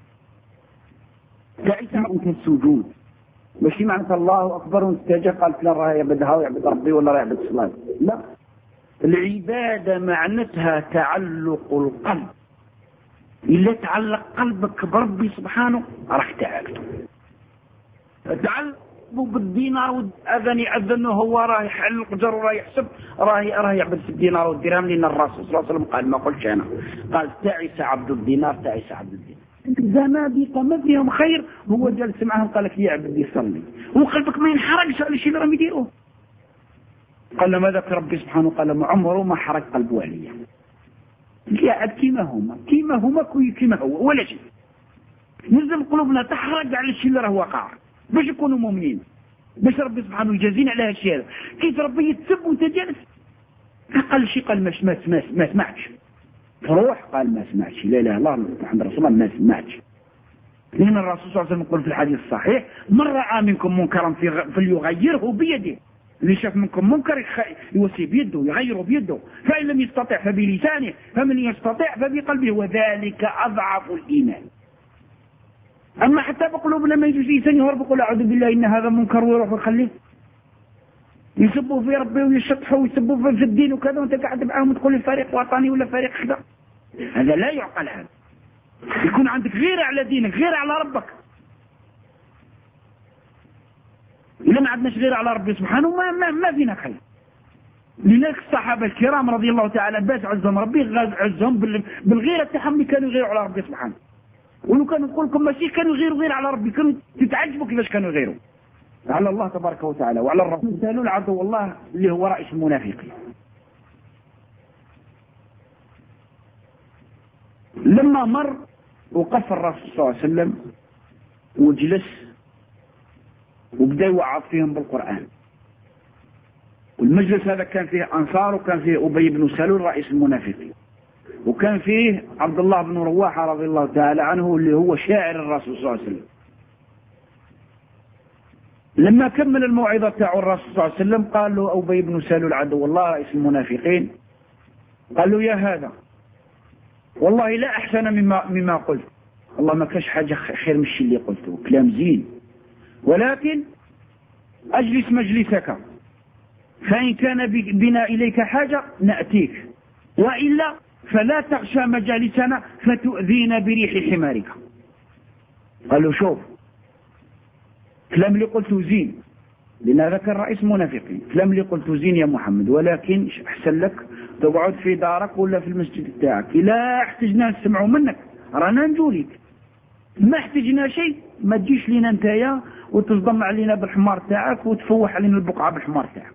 تعيس عنك السجود، ماشي معنى الله أكبر ونستجاب قال فلان راه يعبد هاو يعبد ربي ولا راه يعبد الصلاة. لا، العبادة معناتها تعلق القلب. إلا تعلق قلبك بربي سبحانه راح تعبده. تعلق بالدينار والأذن يأذن هو راه يحلق جر وراه يحسب راه يعبد في الدينار والدرهم، لأن الرسول صلى الله عليه وسلم قال، ما قلتش أنا، قال تعس عبد الدينار تعس عبد الدينار. زنادقة ما فيهم خير، هو جالس معهم قال لك يعبد يصلي وقلبك ما ينحرقش على الشيء اللي راهم يديروه. قال ماذا في ربي سبحانه؟ قال ما عمره ما حرق قلبه عليا. قاعد كيما هما كيما هو ولا شيء. نزل قلوبنا تحرق على الشيء اللي راه واقع باش يكونوا مؤمنين، باش ربي سبحانه يجازينا على هالشيء هذا. كيف ربي يتسب وانت جالس؟ قال شيء، قال ما سمعتش، تروح قال ما سمعتش، لا اله الا الله محمد رسول الله ما سمعتش. لأن الرسول صلى الله عليه وسلم يقول في الحديث الصحيح من رأى منكم منكرا فليغيره بيده، اللي شاف منكم منكر يوصي بيده يغيره بيده، فإن لم يستطع فبلسانه، فمن يستطع فبقلبه، وذلك أضعف الإيمان. أما حتى بقلوبنا ما يجوز إنسان يهرب يقول أعوذ بالله إن هذا منكر ويروح ويخليه، يسبوا في ربي ويشطحوا ويسبوا في الدين وكذا، وأنت قاعد معاهم تقول لي فريق وطني ولا فريق كذا. هذا لا يعقل. هذا يكون عندك غير على دينك، غير على ربك. إذا ما عندناش غير على ربي سبحانه ما فينا خير. لذلك الصحابة الكرام رضي الله تعالى باش عزهم ربي، عزهم بالغيرة تاعهم اللي كانوا يغيروا على ربي سبحانه. ولو كانوا نقول لكم ماشي كانوا يغيروا غير على ربي، كانوا تتعجبوا كيفاش كانوا يغيروا على الله تبارك وتعالى وعلى الرسول. سألوا العدو الله اللي هو رئيس المنافقين. لما مر وقف الرسول صلى الله عليه وسلم وجلس وبدأ يوعظ فيهم بالقرآن، والمجلس هذا كان فيه أنصار، وكان فيه أبي بن سلول رئيس المنافقين، وكان فيه عبد الله بن رواحة رضي الله تعالى عنه اللي هو شاعر الرسول صلى الله عليه وسلم. لما كمل الموعظة تاع الرسول صلى الله عليه وسلم قال له أبي بن سلول عدو الله رئيس المنافقين، قال له يا هذا والله لا أحسن مما قلت، والله ما كاش حاجة خير من الشيء اللي قلته، كلام زين، ولكن أجلس مجلسك، فإن كان بنا إليك حاجة نأتيك، وإلا فلا تغشى مجالسنا فتؤذينا بريح حمارك. قال له شوف، كلام اللي قلته زين، لأن هذا كان رئيس منافقين، كلام اللي قلته زين يا محمد، ولكن أحسن لك تقعد في دارك ولا في المسجد بتاعك، لا احتجنا نسمعوا منك رانا نجوليك، ما احتجنا شيء ما تجيش لنا نتايا وتصدم علينا بالحمار تاعك وتفوح علينا البقعة بالحمار تاعك.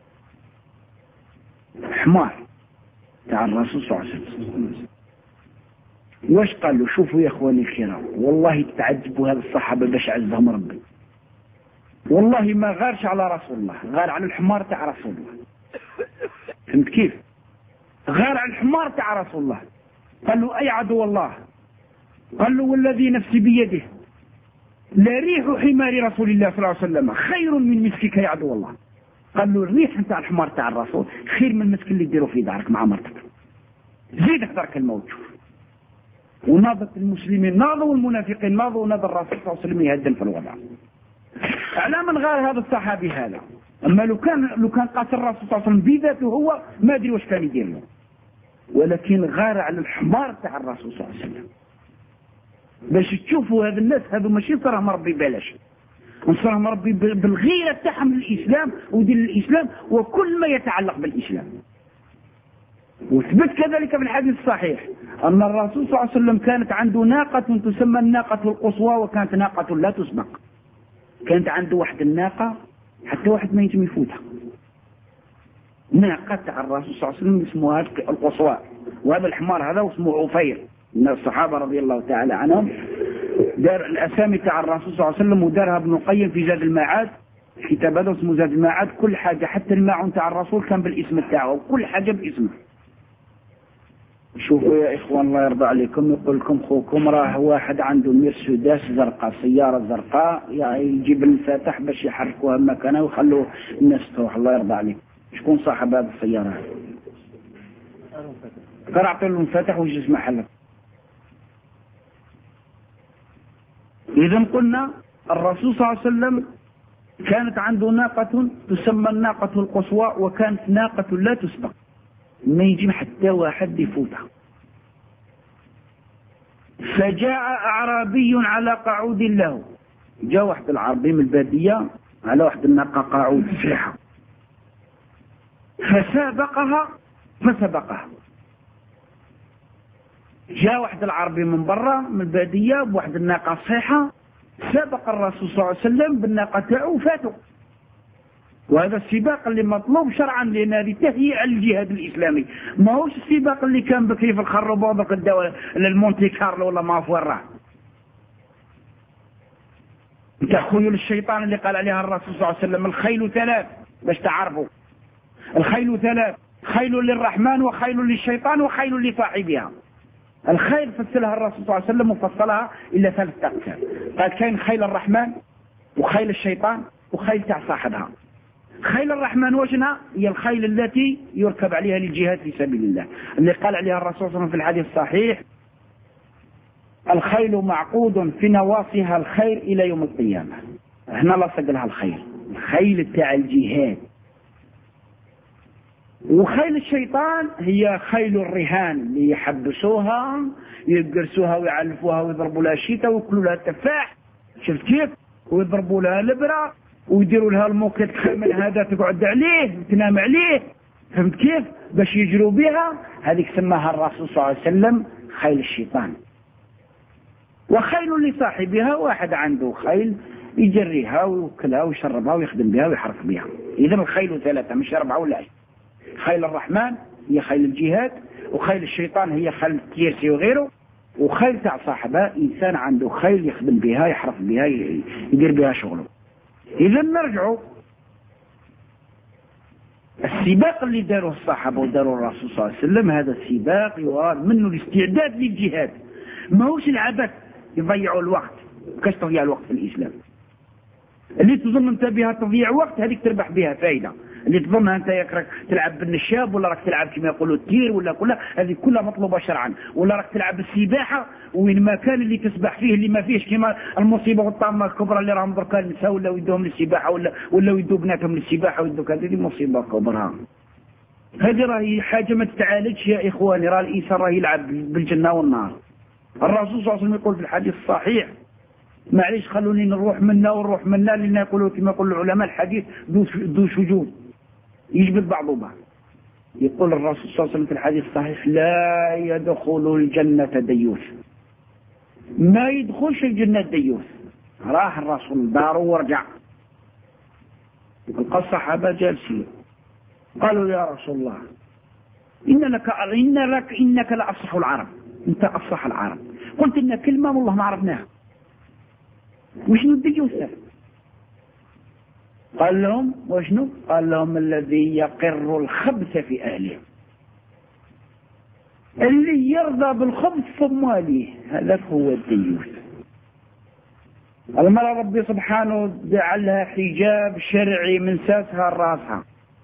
حمار تاع الرسول صلى الله عليه وسلم. واش قال له؟ شوفوا يا اخواني الكرام، والله تعجبوا هذا الصحابة باش عزهم ربي، والله ما غارش على رسول الله، غار على الحمار تاع رسول الله. فهمت كيف؟ غار على الحمار تاع رسول الله. قال له أي عدو الله قال له والذي نفسي بيده لريح حمار رسول الله صلى الله عليه وسلم خير من مسكك يا عدو الله. قال له الريح نتاع الحمار تاع الرسول خير من المسك اللي ديروا في دارك مع مرتك. زيد احضرك الموت. شوف وناضت المسلمين ناضوا والمنافقين ناضوا وناض الرسول صلى الله عليه وسلم يهدم في الوضع. على من غار هذا الصحابي هذا؟ اما لو كان قاتل الرسول صلى الله عليه وسلم بذاته هو ما ادري واش كان يدير له، ولكن غار على الحمار تاع الرسول صلى الله عليه وسلم. باش تشوفوا هذا الناس هذو ماشي نصرهم ربي بلاش، نصرهم ربي بالغيرة تاعهم للإسلام ودين الإسلام وكل ما يتعلق بالإسلام. وثبت كذلك في الحديث الصحيح أن الرسول صلى الله عليه وسلم كانت عنده ناقة تسمى الناقة القصوى، وكانت ناقة لا تسبق. كانت عنده واحد الناقة حتى واحد ما ينجم يفوتها، ناقة تاع الرسول صلى الله عليه وسلم اسمها القصوى. وهذا الحمار هذا اسمه عفير من الصحابة رضي الله تعالى عنهم، دار الأسامي تاع الرسول صلى الله عليه وسلم ودارها ابن القيم في زاد المعاد. الكتاب هذا اسمه زاد المعاد، كل حاجة حتى الماعون تاع الرسول كان بالاسم تاعه وكل حاجة باسمه. شوفوا يا إخوان الله يرضى عليكم، يقول لكم خوكم راه واحد عنده مرسيدس زرقاء، سيارة زرقاء، يعني يجيب المفاتح باش يحركوها مكانها ويخلوا الناس تروح. الله يرضى عليكم شكون صاحب هذه السيارة؟ كان أعطي له المفاتح ويجلس محلك. إذا قلنا الرسول صلى الله عليه وسلم كانت عنده ناقة تسمى الناقة القصوى، وكانت ناقة لا تسبق، ما يجي حتى واحد يفوتها. فجاء أعرابي على قعود له، جاء واحد العربي من البادية على واحد الناقة قعود صحيحة، فسابقها. جاء واحد العربي من برا من البادية بواحد الناقة صحيحة، سابق الرسول صلى الله عليه وسلم بالناقة تاعو وفاتوا. وهذا السباق اللي مطلوب شرعا، لأن هذه تهيئة للجهاد الإسلامي، ما هوش السباق اللي كان بكري في الخربوط وذاك الدولة للمونتي كارلو ولا ما وين راه. انت خيول الشيطان اللي قال عليها الرسول صلى الله عليه وسلم الخيل ثلاث، باش تعرفوا الخيل ثلاث: خيل للرحمن وخيل للشيطان وخيل لصاحبها. الخيل فصلها الرسول صلى الله عليه وسلم وفصلها إلى ثلاث أقسام، قال كاين خيل الرحمن وخيل الشيطان وخيل تاع صاحبها. خيل الرحمن وجنها هي الخيل التي يركب عليها للجهاد في سبيل الله، اللي قال عليها الرسول صلى الله عليه وسلم في الحديث الصحيح: الخيل معقود في نواصيها الخير إلى يوم القيامة. هنا لصق لها الخيل تاع الجهاد. وخيل الشيطان هي خيل الرهان اللي يحبسوها يجرسوها ويعلفوها ويضربوا لها الشتاء ويأكلوا لها التفاح، شفت كيف؟ ويضربوا لها الابره ويديروا لها الموكيت من هذا تقعد عليه وتنام عليه، فهمت كيف؟ باش يجروا بها. هذيك سماها الرسول صلى الله عليه وسلم خيل الشيطان. وخيل لصاحبها واحد عنده خيل يجريها ويوكلها ويشربها ويخدم بها ويحرك بها. إذا الخيل ثلاثة مش أربعة ولا عشرة. خيل الرحمن هي خيل الجهاد، وخيل الشيطان هي خيل التيرسي وغيره، وخيل تاع صاحبها إنسان عنده خيل يخدم بها يحرف بها يدير بها شغله. إذا نرجعوا السباق اللي داروه الصحابة وداروه الرسول صلى الله عليه وسلم، هذا السباق يراد منه الاستعداد للجهاد، ما هوش العبث يضيعوا الوقت. كاش تضيع الوقت في الإسلام؟ اللي تظن انت بها تضيع وقت هذيك تربح بها فائدة. اللي تظنها انت راك تلعب بالنشاب ولا راك تلعب كما يقولوا التير ولا كلها، هذه كلها مطلوبة شرعا. ولا راك تلعب السباحة وين ما كان اللي تسبح فيه اللي ما فيهش كما المصيبة والطامة الكبرى اللي راهم دركا النساء ولا يدوهم للسباحة ولا يدوا بناتهم للسباحة ويدوك، هذه مصيبة كبرى. هذه راهي حاجة ما تتعالجش يا إخواني. راه الإنسان راه يلعب بالجنة والنار. الرسول صلى الله عليه وسلم يقول في الحديث الصحيح: معليش خلوني نروح منا لأن يقولوا كما يقول العلماء الحديث ذو شجون يجبد بعضه بعض. يقول الرسول صلى الله عليه وسلم في الحديث الصحيح: لا يدخل الجنة ديوث. ما يدخلش الجنة ديوث. راح الرسول داره ورجع، يلقى الصحابة جالسين قالوا: يا رسول الله إنك لأفصح العرب، أنت أفصح العرب. قلت لنا كلمة والله ما عرفناها، وشنو الديوث؟ قال لهم: وشنو؟ قال لهم: الذي يقر الخبث في أهله. اللي يرضى بالخبث فماليه هذاك هو الديوث. المرأة ربي سبحانه جعلها حجاب شرعي من ساسها لراسها،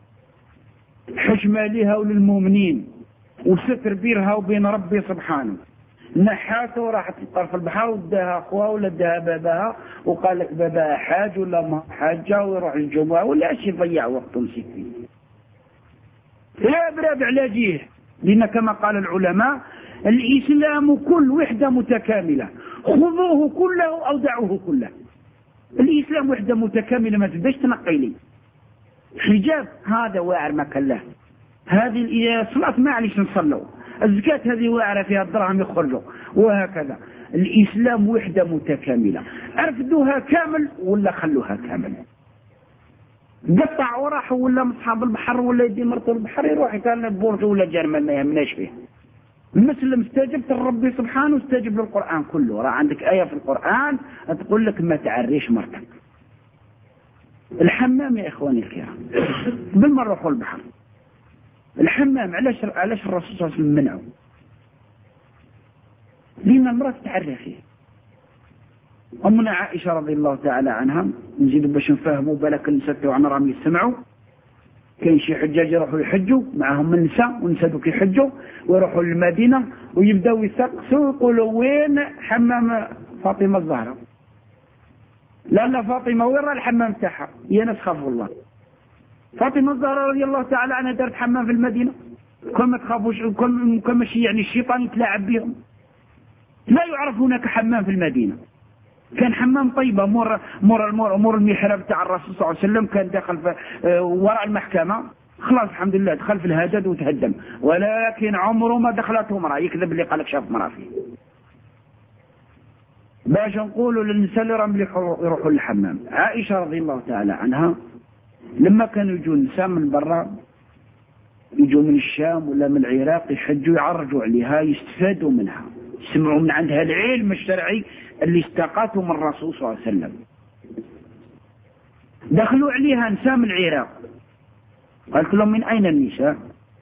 حشمة لها وللمؤمنين، وستر بينها وبين ربي سبحانه. نحاته وراحت طرف البحر وداها اخوها ولا داها باباها وقال لك باباها حاج ولا ما حاجه ويروح الجمعه ولا شي يضيع وقته مسك فيه. لا براب علاجيه، لان كما قال العلماء الاسلام كل وحده متكامله، خذوه كله او دعوه كله. الاسلام وحده متكامله ما تبداش تنقي لي حجاب هذا واعر ما كان له، هذه الصلاه ما عليش نصلوا، الزكاة هذه واعرة فيها الدرهم يخرجوا، وهكذا. الإسلام وحدة متكاملة، أرفدوها كامل ولا خلوها كامل. قطع وراح ولا مصحاب البحر ولا يدي مرته البحر يروح كان بورج ولا جرمال ما يهمناش فيه. المسلم استجبت لربي سبحانه استجب للقرآن كله. راه عندك آية في القرآن تقول لك ما تعريش مرتك. الحمام يا إخواني الكرام بالمرة روحوا البحر. الحمام علاش الرسول صلى الله عليه وسلم منعه؟ لأن المرأة تتعرى فيه. أمنا عائشة رضي الله تعالى عنها، نزيدوا باش نفهموا بالك نساتوا عن راهم يسمعوا. كاين شي حجاج يروحوا يحجوا معهم النساء والنساء دوك يحجوا ويروحوا للمدينة ويبداو يسقسوا ويقولوا وين حمام فاطمة الزهراء؟ لا فاطمة وين راه الحمام تاعها؟ يا ناس خافوا الله. فاطمة الزهراء رضي الله تعالى عنها دارت حمام في المدينة. كل ما تخافوش كل ماشي يعني الشيطان يتلاعب بهم. لا يعرف هناك حمام في المدينة. كان حمام طيبة مور المحراب تاع الرسول صلى الله عليه وسلم، كان داخل وراء المحكمة، خلاص الحمد لله دخل في الهدد وتهدم، ولكن عمره ما دخلته امرأة. يكذب اللي قالك شاف امرأة فيه. باش نقولوا للنساء اللي راهم يروحوا للحمام. عائشة رضي الله تعالى عنها لما كانوا يجوا النساء من برا، يجوا من الشام ولا من العراق يحجوا يعرجوا عليها يستفادوا منها، يسمعوا من عندها العلم الشرعي اللي استقاته من الرسول صلى الله عليه وسلم. دخلوا عليها نساء من العراق، قالت لهم من أين النساء؟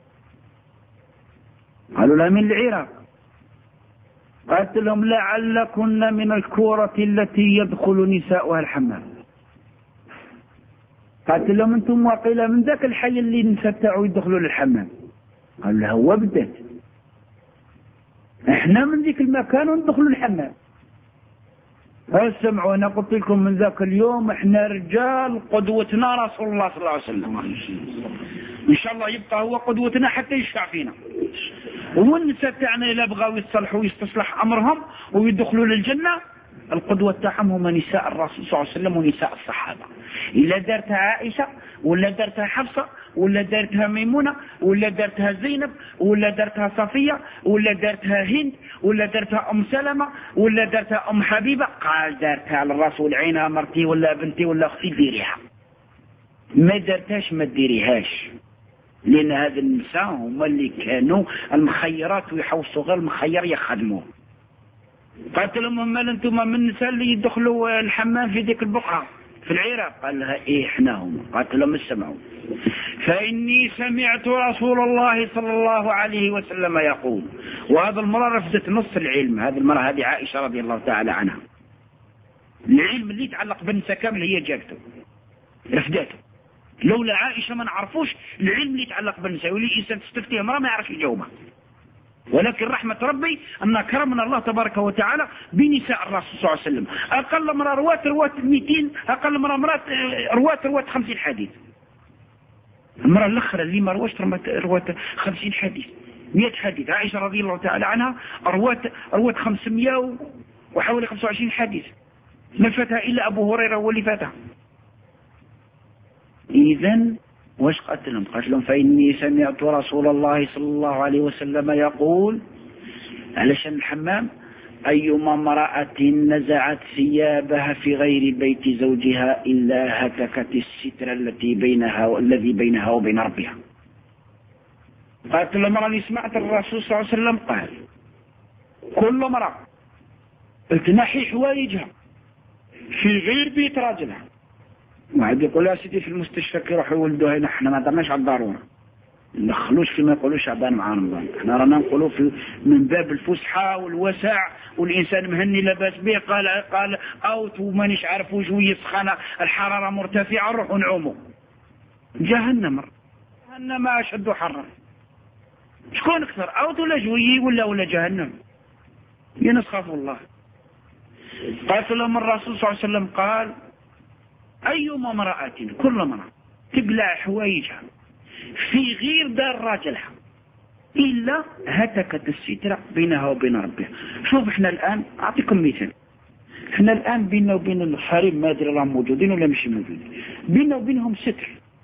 قالوا لها من العراق. قالت لهم لعلكن من الكورة التي يدخل نساؤها الحمام. قالت لهم انتم وقيل من ذاك الحي اللي النساء تاعو يدخلوا للحمام. قال لها هو بدات احنا من ذيك المكان وندخلوا الحمام. اسمعوا انا قلت لكم من ذاك اليوم احنا رجال قدوتنا رسول الله صلى الله عليه وسلم، ان شاء الله يبقى هو قدوتنا حتى يشفع فينا. والنساء تاعنا اذا بغاو يتصلحوا ويستصلح امرهم ويدخلوا للجنه، القدوة تاعهم هما نساء الرسول صلى الله عليه وسلم ونساء الصحابة. إلا دارتها عائشة ولا دارتها حفصة ولا دارتها ميمونة ولا دارتها زينب ولا دارتها صفية ولا دارتها هند ولا دارتها أم سلمة ولا دارتها أم حبيبة، قال دارتها للرسول عينها مرتي ولا بنتي ولا أختي ديريها. ما دارتهاش ما ديريهاش، لأن هذه النساء هما اللي كانوا المخيرات ويحوصوا غير المخير يخدموه. قالت لهم مال انتم من النساء اللي يدخلوا الحمام في ذيك البقعة في العراق؟ قال لها ايه احنا هم. قالت لهم اسمعوا فإني سمعت رسول الله صلى الله عليه وسلم يقول. وهذا المرة رفضت نص العلم. هذه المرة هذه عائشة رضي الله تعالى عنها، العلم اللي يتعلق بالنساء كامل هي جابته رفضته. لولا عائشة ما نعرفوش العلم اللي يتعلق بالنساء، واللي إنسان تستفتيه مرة ما يعرفش يجاوبها. ولكن رحمة ربي أن أكرمنا الله تبارك وتعالى بنساء الرسول صلى الله عليه وسلم. أقل مرة رواة 200، أقل مرة رواة 50 حديث. المرة الأخرى اللي ما رواش رواة 50 حديث 100 حديث. عائشة رضي الله تعالى عنها رواة 500 وحوالي 25 حديث، ما فاتها إلا أبو هريرة هو اللي فاتها. إذن واش قالت لهم؟ قالت لهم فإني سمعت رسول الله صلى الله عليه وسلم يقول علشان الحمام: أيما امرأة نزعت ثيابها في غير بيت زوجها إلا هتكت الستر الذي بينها وبين ربها. قالت لهم راني سمعت الرسول صلى الله عليه وسلم قال كل امرأة تنحي حوايجها في غير بيت راجلها. واحد يقول يا سيدي في المستشفى كي يروحوا يولدوها هنا احنا ما درناش على الضرورة. نخلوش كما يقولوا شعبان مع رمضان. احنا رانا نقولوا من باب الفسحة والوسع، والإنسان مهني لاباس به، قال أوت ومانيش عارف وجوي سخانة الحرارة مرتفعة نروحوا نعوموا. جهنم أشد حرا. شكون أكثر، أوت ولا جوي ولا جهنم؟ ينسخف الله. قالت لهم الرسول صلى الله عليه وسلم قال أيما امرأة، كل امرأة تقلع حوايجها في غير دار راجلها إلا هتكت السترة بينها وبين ربها. شوف احنا الآن أعطيكم مثال، احنا الآن بيننا وبين الحريم ما أدري راهم موجودين ولا مش موجودين، بيننا وبينهم ستر.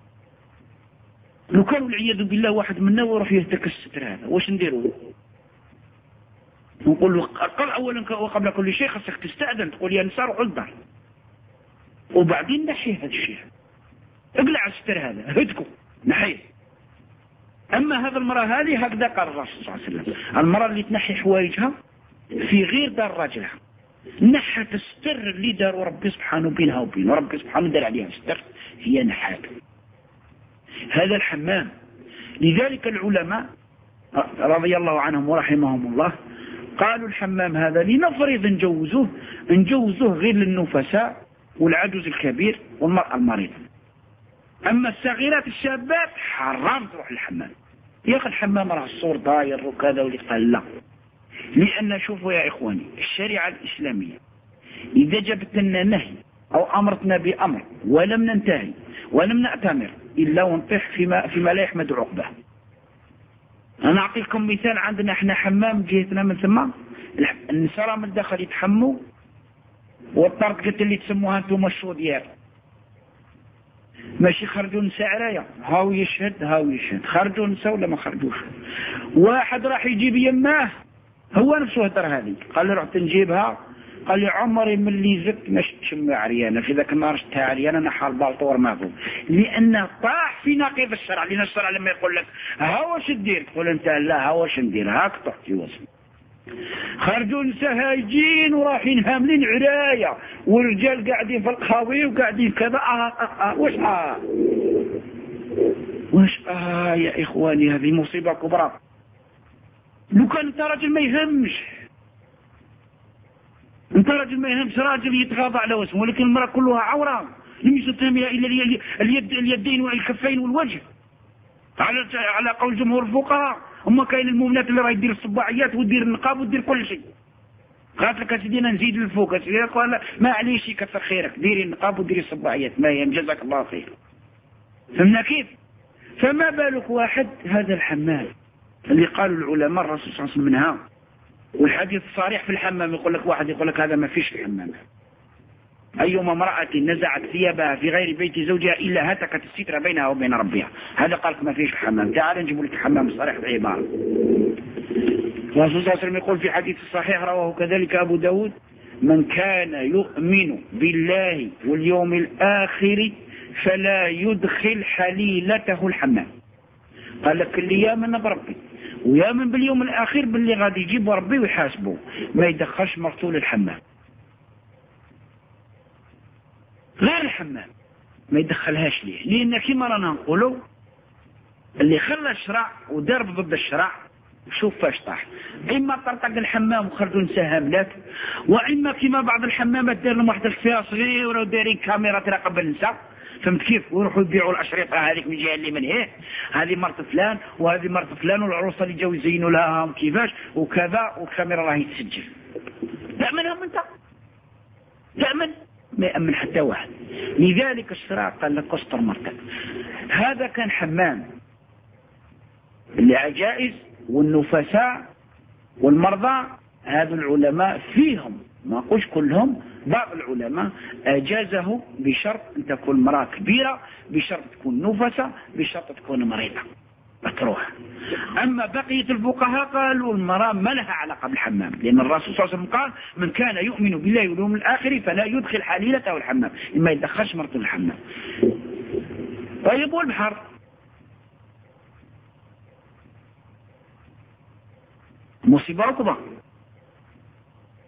لو كانوا العياذ بالله واحد منا وراح يهتك الستر هذا، واش نديروا؟ نقول له قال أولا وقبل كل شيء خاصك تستأذن، تقول يا نساء روحوا للدار، وبعدين نحي هذا الشيء، اقلع الستر هذا هدكوا نحيه. أما هذا المرأة هذه هكذا قال الرسول صلى الله عليه وسلم، المرأة اللي تنحي حوايجها في غير دار راجلها نحت الستر اللي داروا ربي سبحانه بينها وبينه، ربي سبحانه دار عليها الستر، هي نحات هذا الحمام. لذلك العلماء رضي الله عنهم ورحمهم الله قالوا الحمام هذا لنفرض نجوزوه غير للنفساء والعجوز الكبير والمرأة المريضة. أما الصغيرات الشابات حرام تروح الحمام. يا أخي الحمام راه الصور داير وكذا، واللي قال لا، لأن شوفوا يا إخواني الشريعة الإسلامية إذا جابت لنا نهي أو أمرتنا بأمر ولم ننتهي ولم نأتمر إلا ونطيح فيما لا يحمد عقبه. أنا أعطيكم مثال، عندنا احنا حمام جهتنا من ثم النساء من الداخل يتحموا، والطرد قلت اللي تسموها انتم الشوديات ماشي خرجوا نساء عرايا، هاو يشهد خرجوا نساء ولا ما خرجوش. واحد راح يجيب يماه هو نفسه هدر هذه، قال لي رحت نجيبها، قال لي عمري من اللي زدت ما شتش عريانه، في ذاك النهار شتها عريانه نحى البلطور ماكو، لان طاح في نقيض الشرع. لان الشرع لما يقول لك ها واش دير تقول انت لا ها واش ندير، هاك طحتي واسم. خرجوا نساء هايجين ورايحين هاملين عرايه، والرجال قاعدين في القهاوي وقاعدين كذا. واش يا اخواني هذه مصيبه كبرى. لو كان انت راجل ما يهمش، انت راجل ما يهمش، راجل يتغاضى على واسمه، ولكن المرأة كلها عورة لم يستهمها الا اليدين والكفين والوجه على قول جمهور الفقهاء. اما كاين المؤمنات اللي راه يدير الصباعيات ويدير النقاب ويدير كل شيء. قالت لك سيدي نزيد للفوق، سيدي قال ما عليش كثر خيرك، ديري النقاب وديري الصباعيات، ما هي جزاك الله خير. فهمنا كيف؟ فما بالك واحد هذا الحمام اللي قالوا العلماء الرسول صلى الله عليه وسلم منها، والحديث الصريح في الحمام يقول لك واحد يقول لك هذا ما فيش في الحمام. أيما امرأة نزعت ثيابها في غير بيت زوجها إلا هتكت الستر بينها وبين ربها، هذا قالك ما فيش في الحمام. تعال نجيب لك الحمام الصريح بعبارة. الرسول صلى الله عليه وسلم يقول في حديث صحيح رواه كذلك أبو داود: من كان يؤمن بالله واليوم الآخر فلا يدخل حليلته الحمام. قال لك اللي يامن بربي ويامن باليوم الآخر باللي غادي يجيب ربي ويحاسبه ما يدخلش مرته للحمام. غير الحمام ما يدخلهاش ليه، لأن كما رانا نقولوا اللي خلى الشرع ودرب ضد الشرع شوف فاش طاح. إما طرطق الحمام وخرجوا نساء هاملات، وإما كما بعض الحمامات دار لهم واحد الخفية صغيرة ودارين كاميرا تراقب النساء، فهمت كيف؟ ويروحوا يبيعوا الأشرطة هذيك من الجهة اللي من هيه، هذه مرت فلان وهذه مرت فلان، والعروسة اللي جاوا يزينوا لها كيفاش وكذا، والكاميرا راهي تسجل. تأمنهم أنت؟ تأمن؟ ما يأمن حتى واحد. لذلك الشرع قال لك استر مرتك. هذا كان حمام العجائز والنفساء والمرضى. هذا العلماء فيهم ما قلش كلهم، بعض العلماء أجازه بشرط أن تكون مرأة كبيرة، بشرط تكون نفسة، بشرط تكون مريضة مكروه. أما بقية الفقهاء قالوا المرأة ما لها علاقة بالحمام، لأن الرسول صلى الله عليه وسلم قال من كان يؤمن بالله واليوم الآخر فلا يدخل حليلته الحمام، إما يدخلش مرته الحمام. طيب والبحر؟ مصيبة أكبر.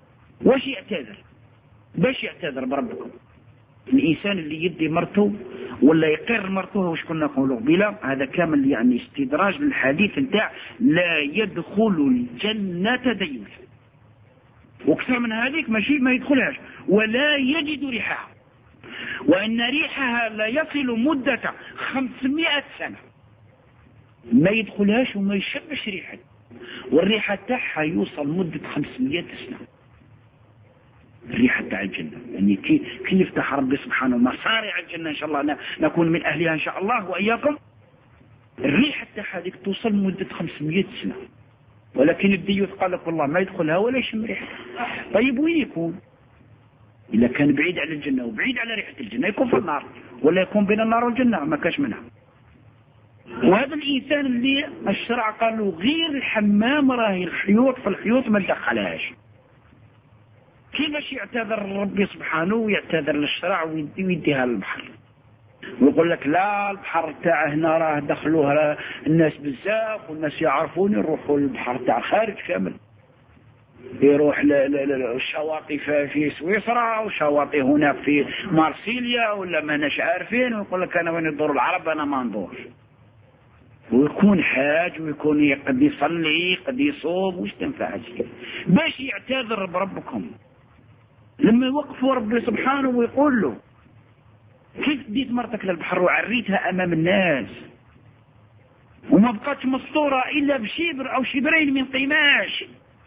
واش يعتذر؟ باش يعتذر بربكم الإنسان اللي يدي مرته ولا يقر مرتوها وش كنا نقولوا قبيله. هذا كامل يعني استدراج للحديث نتاع لا يدخل الجنة ديوث، واكثر من هذيك ماشي ما يدخلهاش ولا يجد ريحها، وان ريحها لا يصل مدة 500 سنة ما يدخلهاش وما يشبش ريحها، والريحة تاعها يوصل مدة 500 سنة. الريحة تاع الجنة يعني كي يفتح ربي سبحانه مصارع الجنة إن شاء الله نكون من أهلها إن شاء الله وإياكم. الريحة تاع هذيك توصل مدة 500 سنة، ولكن الديوث قال لك والله ما يدخلها ولا يشم ريحتها. طيب وين يكون؟ إذا كان بعيد على الجنة وبعيد على ريحة الجنة يكون في النار، ولا يكون بين النار والجنة ما كاش منها. وهذا الإنسان اللي الشرع قال له غير الحمام راهي الحيوط، في الحيوط ما تدخلهاش. كيفاش يعتذر ربي سبحانه ويعتذر للشرع ويديها للبحر ويقول لك لا البحر تاع هنا راه دخلوها الناس بزاف والناس يعرفون يروحوا للبحر تاع خارج كامل، يروح للشواطئ في سويسرا وشواطئ هنا في مارسيليا ولا ما ناش عارفين، ويقول لك انا وين يدور العرب انا ما ندورش، ويكون حاج ويكون قد يصلي قد يصوم. وش تنفع باش يعتذر بربكم لما يوقفوا ربي سبحانه ويقول له كيف ديت مرتك للبحر وعريتها امام الناس وما بقاتش مسطورة الا بشبر او شبرين من قماش،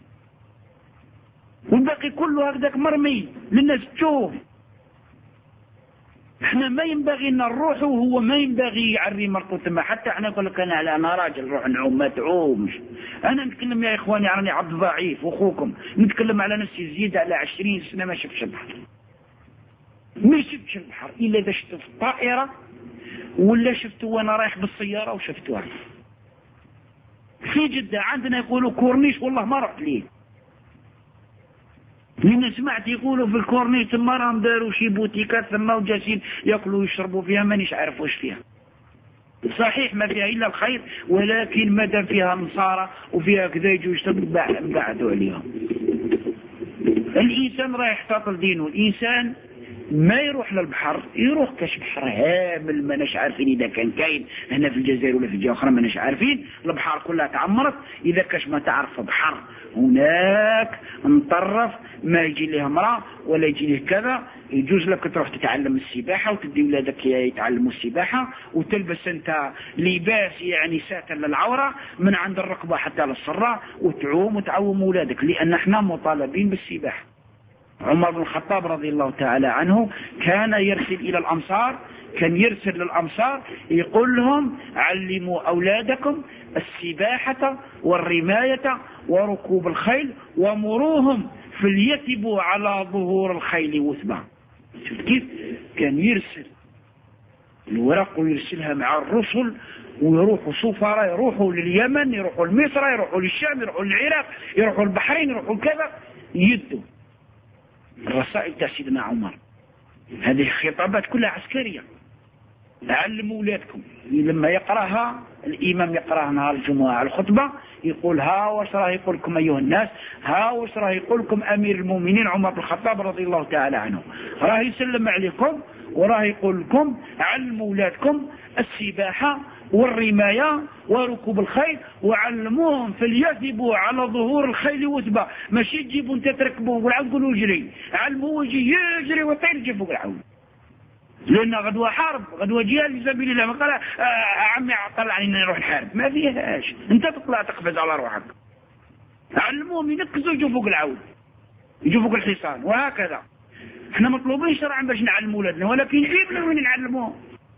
والباقي كله هكذاك مرمي للناس تشوف. احنا ما ينبغي ان نروح وهو ما ينبغي يعري مرته تما. حتى احنا نقول لك انا راجل روح نعوم ما تعومش. انا نتكلم يا اخواني راني عبد ضعيف واخوكم، نتكلم على نفسي زيد على 20 سنة ما شفتش البحر، ما شفتش البحر الا اذا شفته في الطائرة ولا شفته وانا رايح بالسيارة وشفتوها. في جدة عندنا يقولوا كورنيش والله ما رحت ليه، لأن سمعت يقولوا في الكورنيش ثم راهم داروا شي بوتيكات ثم وجالسين ياكلوا ويشربوا فيها مانيش عارف واش فيها. صحيح ما فيها إلا الخير، ولكن مادام فيها نصارى وفيها كذا يجوا يشتغلوا بعدوا عليهم. الإنسان راح يحتاط دينه، الإنسان ما يروح للبحر، يروح كاش بحر هامل ما ناش عارفين إذا كان كاين هنا في الجزائر ولا في جهة أخرى ما ناش عارفين. البحر كلها تعمرت، إذا كاش ما تعرف بحر هناك نطرف ما يجي له امرأة ولا يجي له كذا، يجوز لك تروح تتعلم السباحة وتدي ولادك يتعلموا السباحة وتلبس انت لباس يعني ساتر للعورة من عند الركبة حتى للصراء وتعوم وتعوم ولادك، لأن احنا مطالبين بالسباحة. عمر بن الخطاب رضي الله تعالى عنه كان يرسل إلى الأمصار، كان يرسل للأمصار يقول لهم علموا أولادكم السباحة والرماية وركوب الخيل ومروهم فليتبوا على ظهور الخيل وثبا. شفت كيف كان يرسل الورق ويرسلها مع الرسل، ويروحوا سفراء يروحوا لليمن يروحوا لمصر يروحوا للشام يروحوا للعراق يروحوا البحرين يروحوا كذا، يدوا الرسائل تاع سيدنا عمر. هذه الخطابات كلها عسكرية. علموا أولادكم، لما يقرأها الإمام يقرأها نهار الجمعة على الخطبة يقول ها واش راه يقول لكم أيها الناس، ها واش راه يقول لكم أمير المؤمنين عمر بن الخطاب رضي الله تعالى عنه، راه يسلم عليكم وراه يقول لكم علموا أولادكم السباحة والرماية وركوب الخيل وعلموهم فليثبوا على ظهور الخيل وثبا. ماشي تجيبوا انت تركبوا والعود قولوا يجري، علموه يجي يجري ويطير يجي فوق العود، لأن غدوة حرب غدوة جهاد في سبيل الله. ما قال عمي طلعني اني نروح الحرب، ما فيهاش، انت تطلع تقفز على روحك. علموهم ينقزوا يجوا فوق العود يجوا فوق الحصان وهكذا. احنا مطلوبين شرعا باش نعلموا ولادنا، ولكن جيبنا وين نعلموهم؟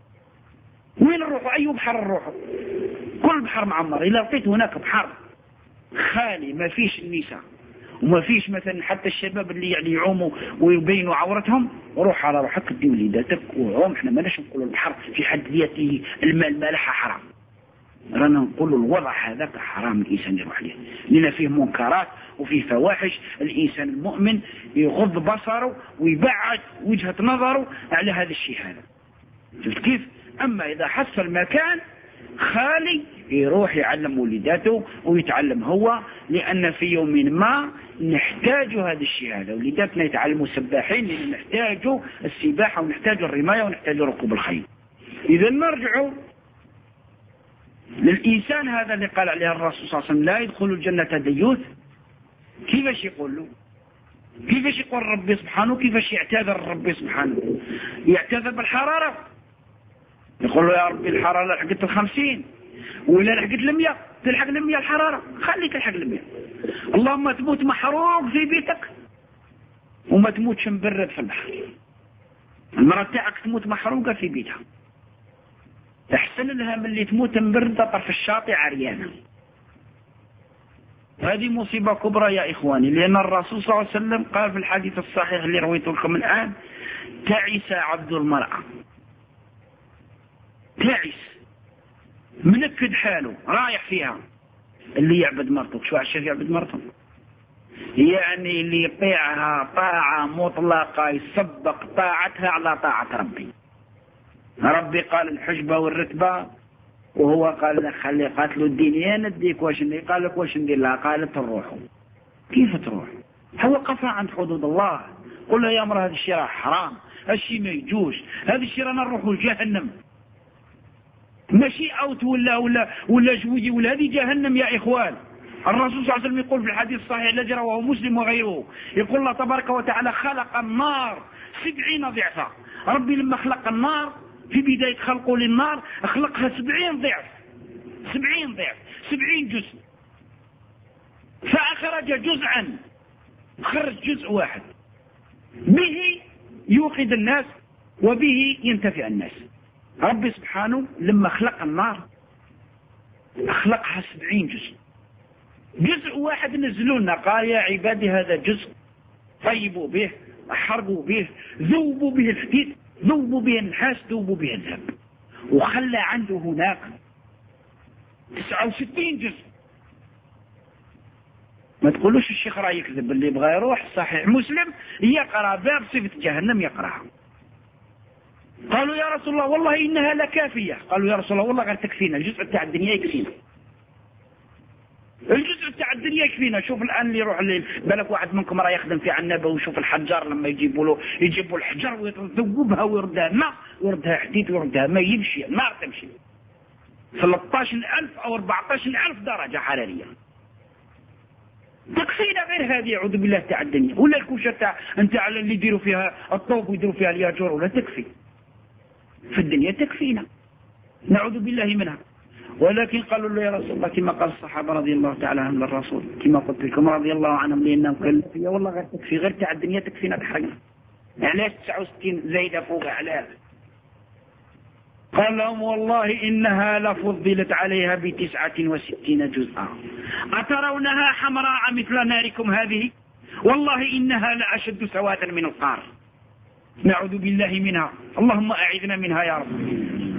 وين نروحوا؟ أي بحر نروحوا؟ كل بحر معمر. إذا لقيت هناك بحر خالي ما فيش النساء وما فيش مثلا حتى الشباب اللي يعني يعوموا ويبينوا عورتهم، روح على روحك دي وليداتك وعوم. احنا ما ناش نقولوا البحر في حد ذاته الماء مالحة حرام، رانا نقولوا الوضع هذاك حرام الإنسان يروح له، لأن فيه منكرات وفيه فواحش. الإنسان المؤمن يغض بصره ويبعد وجهة نظره على هذا الشيء هذا. شفت كيف؟ أما إذا حصل المكان خالي يروح يعلم وليداته ويتعلم هو، لأن في يوم ما نحتاج هذا الشيء هذا. وليداتنا يتعلموا سباحين لأن نحتاج السباحة ونحتاج الرماية ونحتاج ركوب الخيل. إذا نرجع للإنسان هذا اللي قال عليه الرسول صلى الله عليه وسلم لا يدخل الجنة ديوث. كيفاش يقول له؟ كيفاش يقول ربي سبحانه؟ كيفاش يعتذر ربي سبحانه؟ يعتذر بالحرارة، يقول له يا ربي الحرارة لحقت 50 ولا لحقت 100، تلحق 100 الحرارة، خليك تلحق 100. اللهم تموت محروق في بيتك وما تموتش مبرد في البحر. المرأة تاعك تموت محروقة في بيتها، احسن لها من اللي تموت مبردة طرف الشاطئ عريانة. هذه مصيبة كبرى يا إخواني، لأن الرسول صلى الله عليه وسلم قال في الحديث الصحيح اللي رويته لكم الآن: تعس عبد المرأة. تعس، منكد حاله، رايح فيها. اللي يعبد مرته، شو عشان يعبد مرته؟ يعني اللي يطيعها طاعة مطلقة، يسبق طاعتها على طاعة ربي. ربي قال الحجبة والرتبة، وهو قال خلي قاتلوا الدين يا نديك واش ندير. قال لك واش ندير؟ لا، قالت الروح. كيف تروح؟ هو قفا عند حدود الله. قل له يا امرأة هذا الشيء راه حرام، هذا الشيء ما يجوز، هذا الشيء رانا نروحوا لجهنم. ماشي اوت ولا جوي ولا هذه جهنم يا اخوان. الرسول صلى الله عليه وسلم يقول في الحديث الصحيح الذي رواه مسلم وغيره، يقول الله تبارك وتعالى خلق النار 70 ضعفا. ربي لما خلق النار في بداية خلقه للنار خلقها 70 ضعف، 70 ضعف، 70 جزء. فأخرج جزءا، خرج جزء واحد به يوقد الناس وبه ينتفع الناس. ربي سبحانه لما خلق النار خلقها 70 جزء. جزء واحد نزلوا لنا قال يا عبادي هذا جزء، طيبوا به، حرقوا به، ذوبوا به الحديد، ذوبوا به النحاس، ذوبوا به الذهب. وخلى عنده هناك 69 جزء. ما تقولوش الشيخ راه يكذب، اللي يبغى يروح صحيح مسلم يقرأ باب صفة جهنم يقرأها. قالوا يا رسول الله والله إنها لكافية. قالوا يا رسول الله والله غير تكفينا، الجزء بتاع الدنيا يكفينا، الجزء بتاع الدنيا يكفينا. شوف الآن اللي يروح بالك واحد منكم راه يخدم في عنابة ويشوف الحجار لما يجيبوا الحجر ويذوبها ويردها ماء ويردها حديد ويردها ما يمشي، النار تمشي 13,000 أو 14,000 درجة حرارية. تكفينا غير هذه أعوذ بالله تاع الدنيا. ولا الكوشة تاع انت على اللي يديروا فيها الطوب ويديروا فيها الياجور، ولا تكفي في الدنيا تكفينا، نعوذ بالله منها. ولكن قالوا له يا رسول الله كما قال الصحابة رضي الله تعالى عنهم للرسول، كما قلت لكم رضي الله عنهم لأنهم قالوا يا والله غير تكفي، غير تاع الدنيا تكفينا تحرقنا. علاش 69 زايدة فوق على؟ قال لهم والله إنها لفضلت عليها ب69 جزءا، أترونها حمراء مثل ناركم هذه؟ والله إنها لأشد سوادا من القار. نعوذ بالله منها، اللهم أعذنا منها يا رب.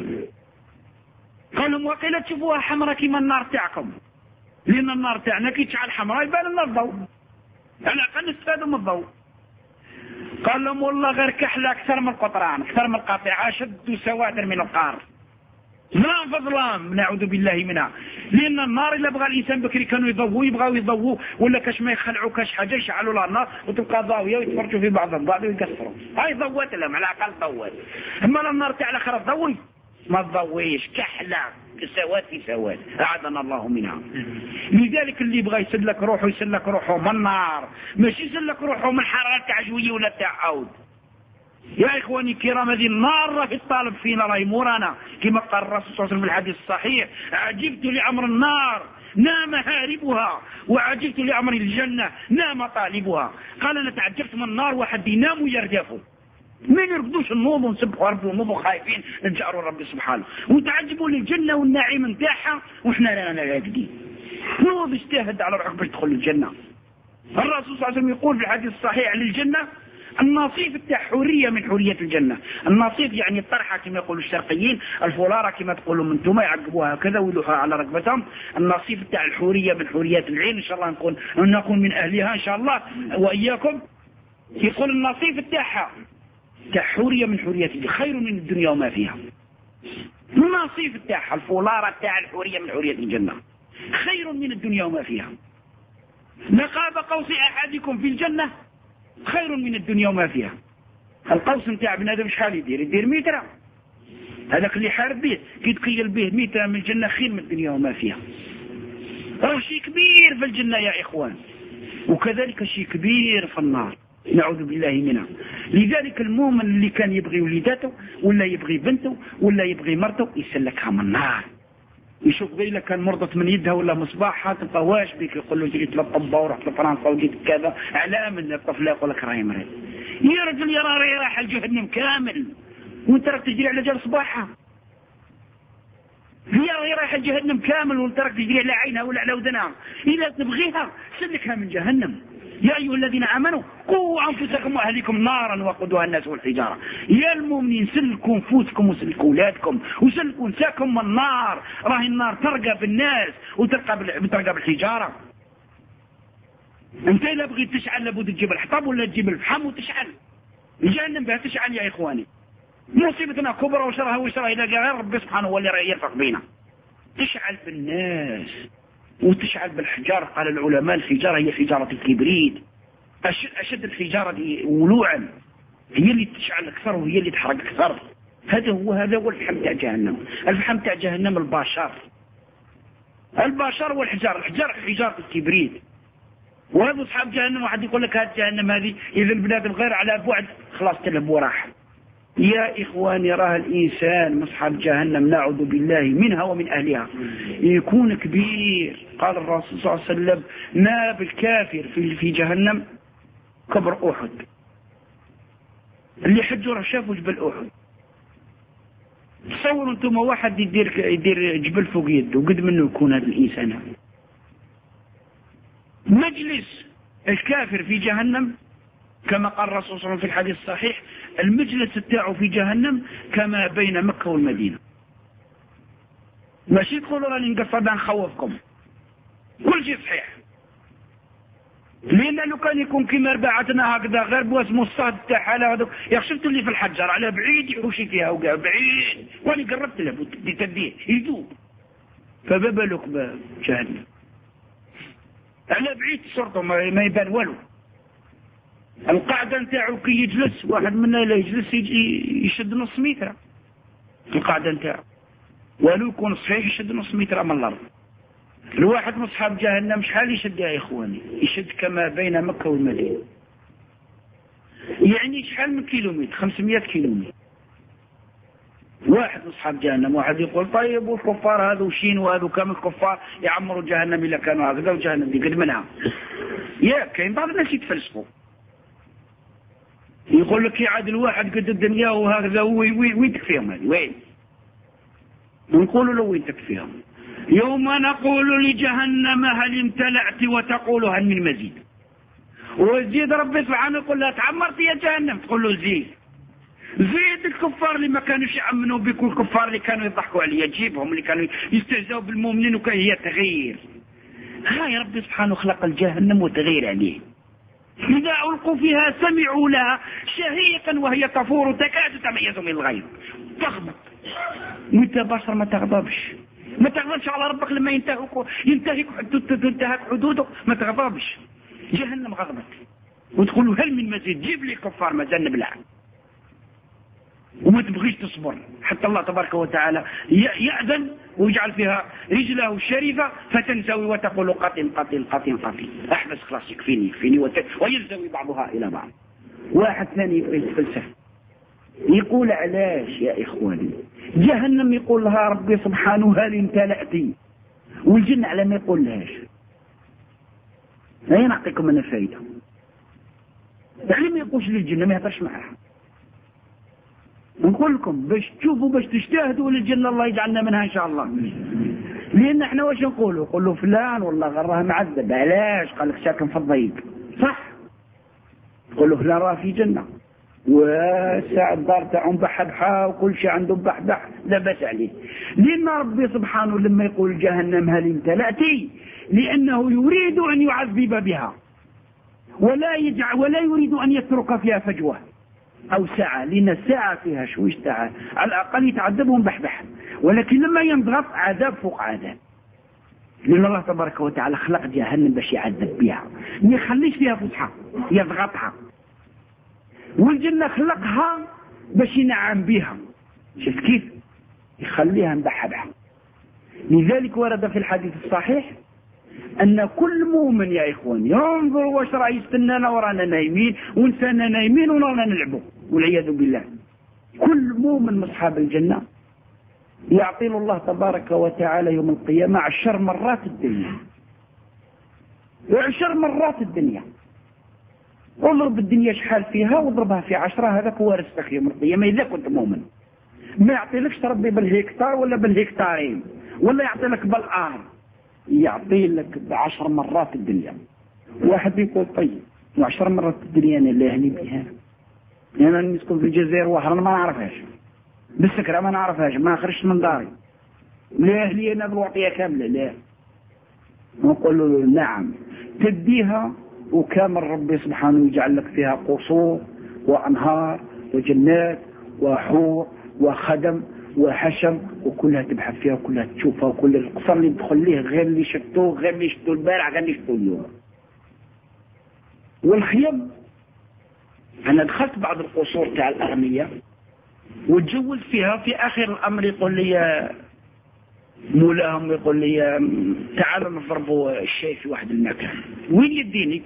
قال لهم وقيل تشوفوها حمراء كما النار تاعكم، لأن النار تاعنا كي تشعل حمراء يبان لنا الضوء، على الأقل نستفادوا من الضوء. قال لهم والله غير كحلة أكثر من القطران، أكثر من القاطع، أشد سوادا من القار. ظلام فظلام نعوذ بالله منها. لأن النار إلا بغى الإنسان بكري كانوا يبغاو يضووا ولا كاش ما يخلعوا كاش حاجة يشعلوا لها النار وتبقى ضاوية ويتفرجوا في بعضهم بعض ويكسروا. هاي ضوات لهم على الأقل ضوات. أما النار تاع الآخرة تضوي ما تضويش، كحلة سواد في سواد، أعاذنا الله منها. لذلك اللي يبغى يسلك روحه يسلك روحه من النار، ماشي يسلك روحه من حرارة تاع جوية ولا تاع عود. يا إخواني الكرام هذه النار راهي الطالب فينا راهي مورانا، كما قال الرسول صلى الله عليه وسلم في الحديث الصحيح عجبت لأمر النار نام هاربها وعجبت لأمر الجنة نام طالبها. قال أنا تعجبت من النار واحد ينام ويرجفه، ما يرقدوش النوم ونسبحوا ربي ونوضوا خايفين نجاروا ربي سبحانه، وتعجبوا للجنة والنعيم نتاعها وإحنا رانا راقدين. نوض اجتهد على روحك باش تدخل الجنة. الرسول صلى الله عليه وسلم يقول في الحديث الصحيح للجنة النصيف تاع حورية من حورية الجنة. النصيف يعني الطرحة كما يقولوا الشرقيين، الفلارة كما تقولوا انتم يعقبوها كذا ويلوحها على ركبتهم. النصيف تاع الحورية من حوريات العين، ان شاء الله نكون من اهلها ان شاء الله واياكم. يقول النصيف تاعها تاع حورية من حوريات الجنة خير من الدنيا وما فيها. النصيف تاعها الفلارة تاع الحورية من حورية الجنة خير من الدنيا وما فيها. نقاب قوس احدكم في الجنة خير من الدنيا وما فيها. القوس نتاع بنادم شحال يدير 100 متر، هذاك اللي حارب به كي تخيل به ميتة من الجنة خير من الدنيا وما فيها. راه شيء كبير في الجنة يا إخوان، وكذلك شيء كبير في النار، نعوذ بالله منها. لذلك المؤمن اللي كان يبغي وليداته ولا يبغي بنته ولا يبغي مرته يسلكها من النار. يشوف غير كان مرضت من يدها ولا مصباحها تلقى واش بيك، يقول له جيت للطبة ورحت لفرنسا وجيت كذا، على من الطفل يقول لك راهي مريض. يا رجل يا راهي راح الجهنم كامل وانت راك تجري على جال صباحها. هي راهي رايحه جهنم كامل وانت راك تجري على عينها ولا على ودنها. اذا تبغيها سلكها من جهنم. يا ايها الذين امنوا قوا انفسكم واهليكم نارا وقودها الناس والحجاره. يا المؤمنين سلكوا انفسكم وسلكوا اولادكم وسلكوا نساكم من النار. راهي النار ترقى بالناس وترقى بالحجاره. انت اذا بغيت تشعل لابد تجيب الحطب ولا تجيب الفحم وتشعل. جهنم بها تشعل يا اخواني. مصيبتنا كبرى وشرها إذا غير ربي سبحانه هو اللي يرفق بينا. تشعل بالناس وتشعل بالحجار. قال العلماء الحجارة هي حجارة الكبريت، أشد الحجارة ولوعا، هي اللي تشعل أكثر وهي اللي تحرق أكثر. هذا هو الفحم تاع جهنم. الفحم تاع جهنم البشر والحجار. حجارة الكبريت. وهذا أصحاب جهنم واحد يقول لك هذه جهنم هذه إذا البلاد الغير على بعد خلاص تلب وراح. يا إخواني راه الإنسان مصحب جهنم نعوذ بالله منها ومن أهلها يكون كبير. قال الرسول صلى الله عليه وسلم ناب الكافر في جهنم كبر أحد. اللي حجوا راه شافوا جبل أحد. تصوروا انتم واحد يدير جبل فوق يده وقد منه يكون هذا الإنسان هذا. مجلس الكافر في جهنم كما قال الرسول صلى الله عليه وسلم في الحديث الصحيح المجلس بتاعه في جهنم كما بين مكة والمدينة. ماشي تقولوا راني نقصر نخوفكم، كل شيء صحيح. لأن لو كان يكون كما رباعتنا هكذا غير بواسمو الصاد تاعها هذوك يخشبت اللي في الحجر على بعيد يحوشي فيها وقع بعيد واني قربت له تديه يذوب. فما بالك بجهنم على بعيد صرته ما يبان والو. القاعدة نتاعو كي يجلس واحد منا لا يجلس يشد نص متر. القاعدة نتاعو ولو يكون صحيح يشد نص متر من الأرض. الواحد من أصحاب جهنم شحال يشد يا إخواني؟ يشد كما بين مكة والمدينة، يعني شحال من كيلومتر؟ 500 كيلومتر. واحد من أصحاب جهنم. واحد يقول طيب والكفار هذو شين وهذو كم الكفار يعمروا جهنم إلا كانوا هكذا وجهنم دي قد منها. يا كاين بعض الناس يتفلسفوا يقول لك يعاد الواحد قد الدنيا وهكذا وين تكفيهم هذه؟ وين نقولوا له وين تكفيهم؟ يوم نقول لجهنم هل امتلأت وتقول هل من مزيد. وزيد ربي سبحانه يقول لها تعمرت يا جهنم تقول له زيد الكفار اللي ما كانوش يأمنوا بك والكفار اللي كانوا يضحكوا عليا جيبهم اللي كانوا يستهزئوا بالمؤمنين وكان هي تغيير. هاي ربي سبحانه خلق الجهنم وتغير عليه. إذا ألقوا فيها سمعوا لها شهيقا وهي تفور تكاد تميز من الغيظ. تغضب وانت بشر ما تغضبش على ربك لما ينتهك حدودك ما تغضبش. جهنم غضبت وتقول له هل من مزيد؟ جيب لي كفار مازال نبلع وما تبغيش تصبر حتى الله تبارك وتعالى يأذن ويجعل فيها رجله الشريفة فتنزوي وتقول قتل قتل قتل قتل أحبس خلاص يكفيني وينزوي بعضها إلى بعض. واحد ثاني يتفلسف يقول علاش يا إخواني جهنم يقول لها ربي سبحانه هل امتلأتي والجنة على ما يقول لهاش. هيا نعطيكم أنا فايدة. يعني ما يقولش للجنة ما يهضرش معها. نقول لكم باش تشوفوا باش تجتهدوا للجنة الله يجعلنا منها إن شاء الله. لأن احنا واش نقولوا فلان والله غراه معذب. علاش؟ قال لك ساكن في الضيق صح. نقولوا فلان راه في جنة والساعة الدار تاعهم بحبحة وكل شيء عنده بحبح لا بأس عليه. لأن ربي سبحانه لما يقول جهنم هل امتلأتي لأنه يريد أن يعذب بها ولا يريد أن يترك فيها فجوة أو ساعة. لأن الساعة فيها شويش ساعة على الأقل يتعذبهم بحبح، ولكن لما ينضغط عذاب فوق عذاب. لأن الله تبارك وتعالى خلق جهنم باش يعذب بها ما يخليش فيها فسحة يضغطها. والجنة خلقها باش ينعم بها. شفت كيف؟ يخليها مبحبحة. لذلك ورد في الحديث الصحيح أن كل مؤمن يا إخوان ينظر واش راه يستنانا ورانا نايمين ونسانا نايمين ورانا نلعبوا والعياذ بالله. كل مؤمن من أصحاب الجنة يعطي الله تبارك وتعالى يوم القيامة 10 مرات الدنيا، 10 مرات الدنيا. اضرب الدنيا شحال فيها واضربها في 10، هذاك هو رزقك يوم القيامة إذا كنت مؤمن. ما يعطيلكش ربي بالهكتار ولا بالهكتارين ولا يعطي لك بالآر، يعطي لك ب10 مرات الدنيا. واحد يقول طيب 10 مرات الدنيا أنا لا أهني بها، أنا نسكن في الجزائر وحرا ما نعرفهاش، بالسكرة ما نعرفهاش، ما خرجت من داري، لا أهلي أنا بالوعطية كاملة. لا، نقول له نعم تديها وكامل ربي سبحانه يجعل لك فيها قصور وأنهار وجنات وحور وخدم وحشم، وكلها تبحث فيها وكلها تشوفها، وكل القصر اللي تدخل ليه غير اللي شفتوه، غير اللي شفتوه البارح، غير اللي شفتوه اليوم. والخيم أنا دخلت بعض القصور تاع الأغنياء وتجول فيها، في آخر الأمر يقول لي مولاهم، يقول لي تعالوا نضربوا الشاي في واحد المكان. وين يديني؟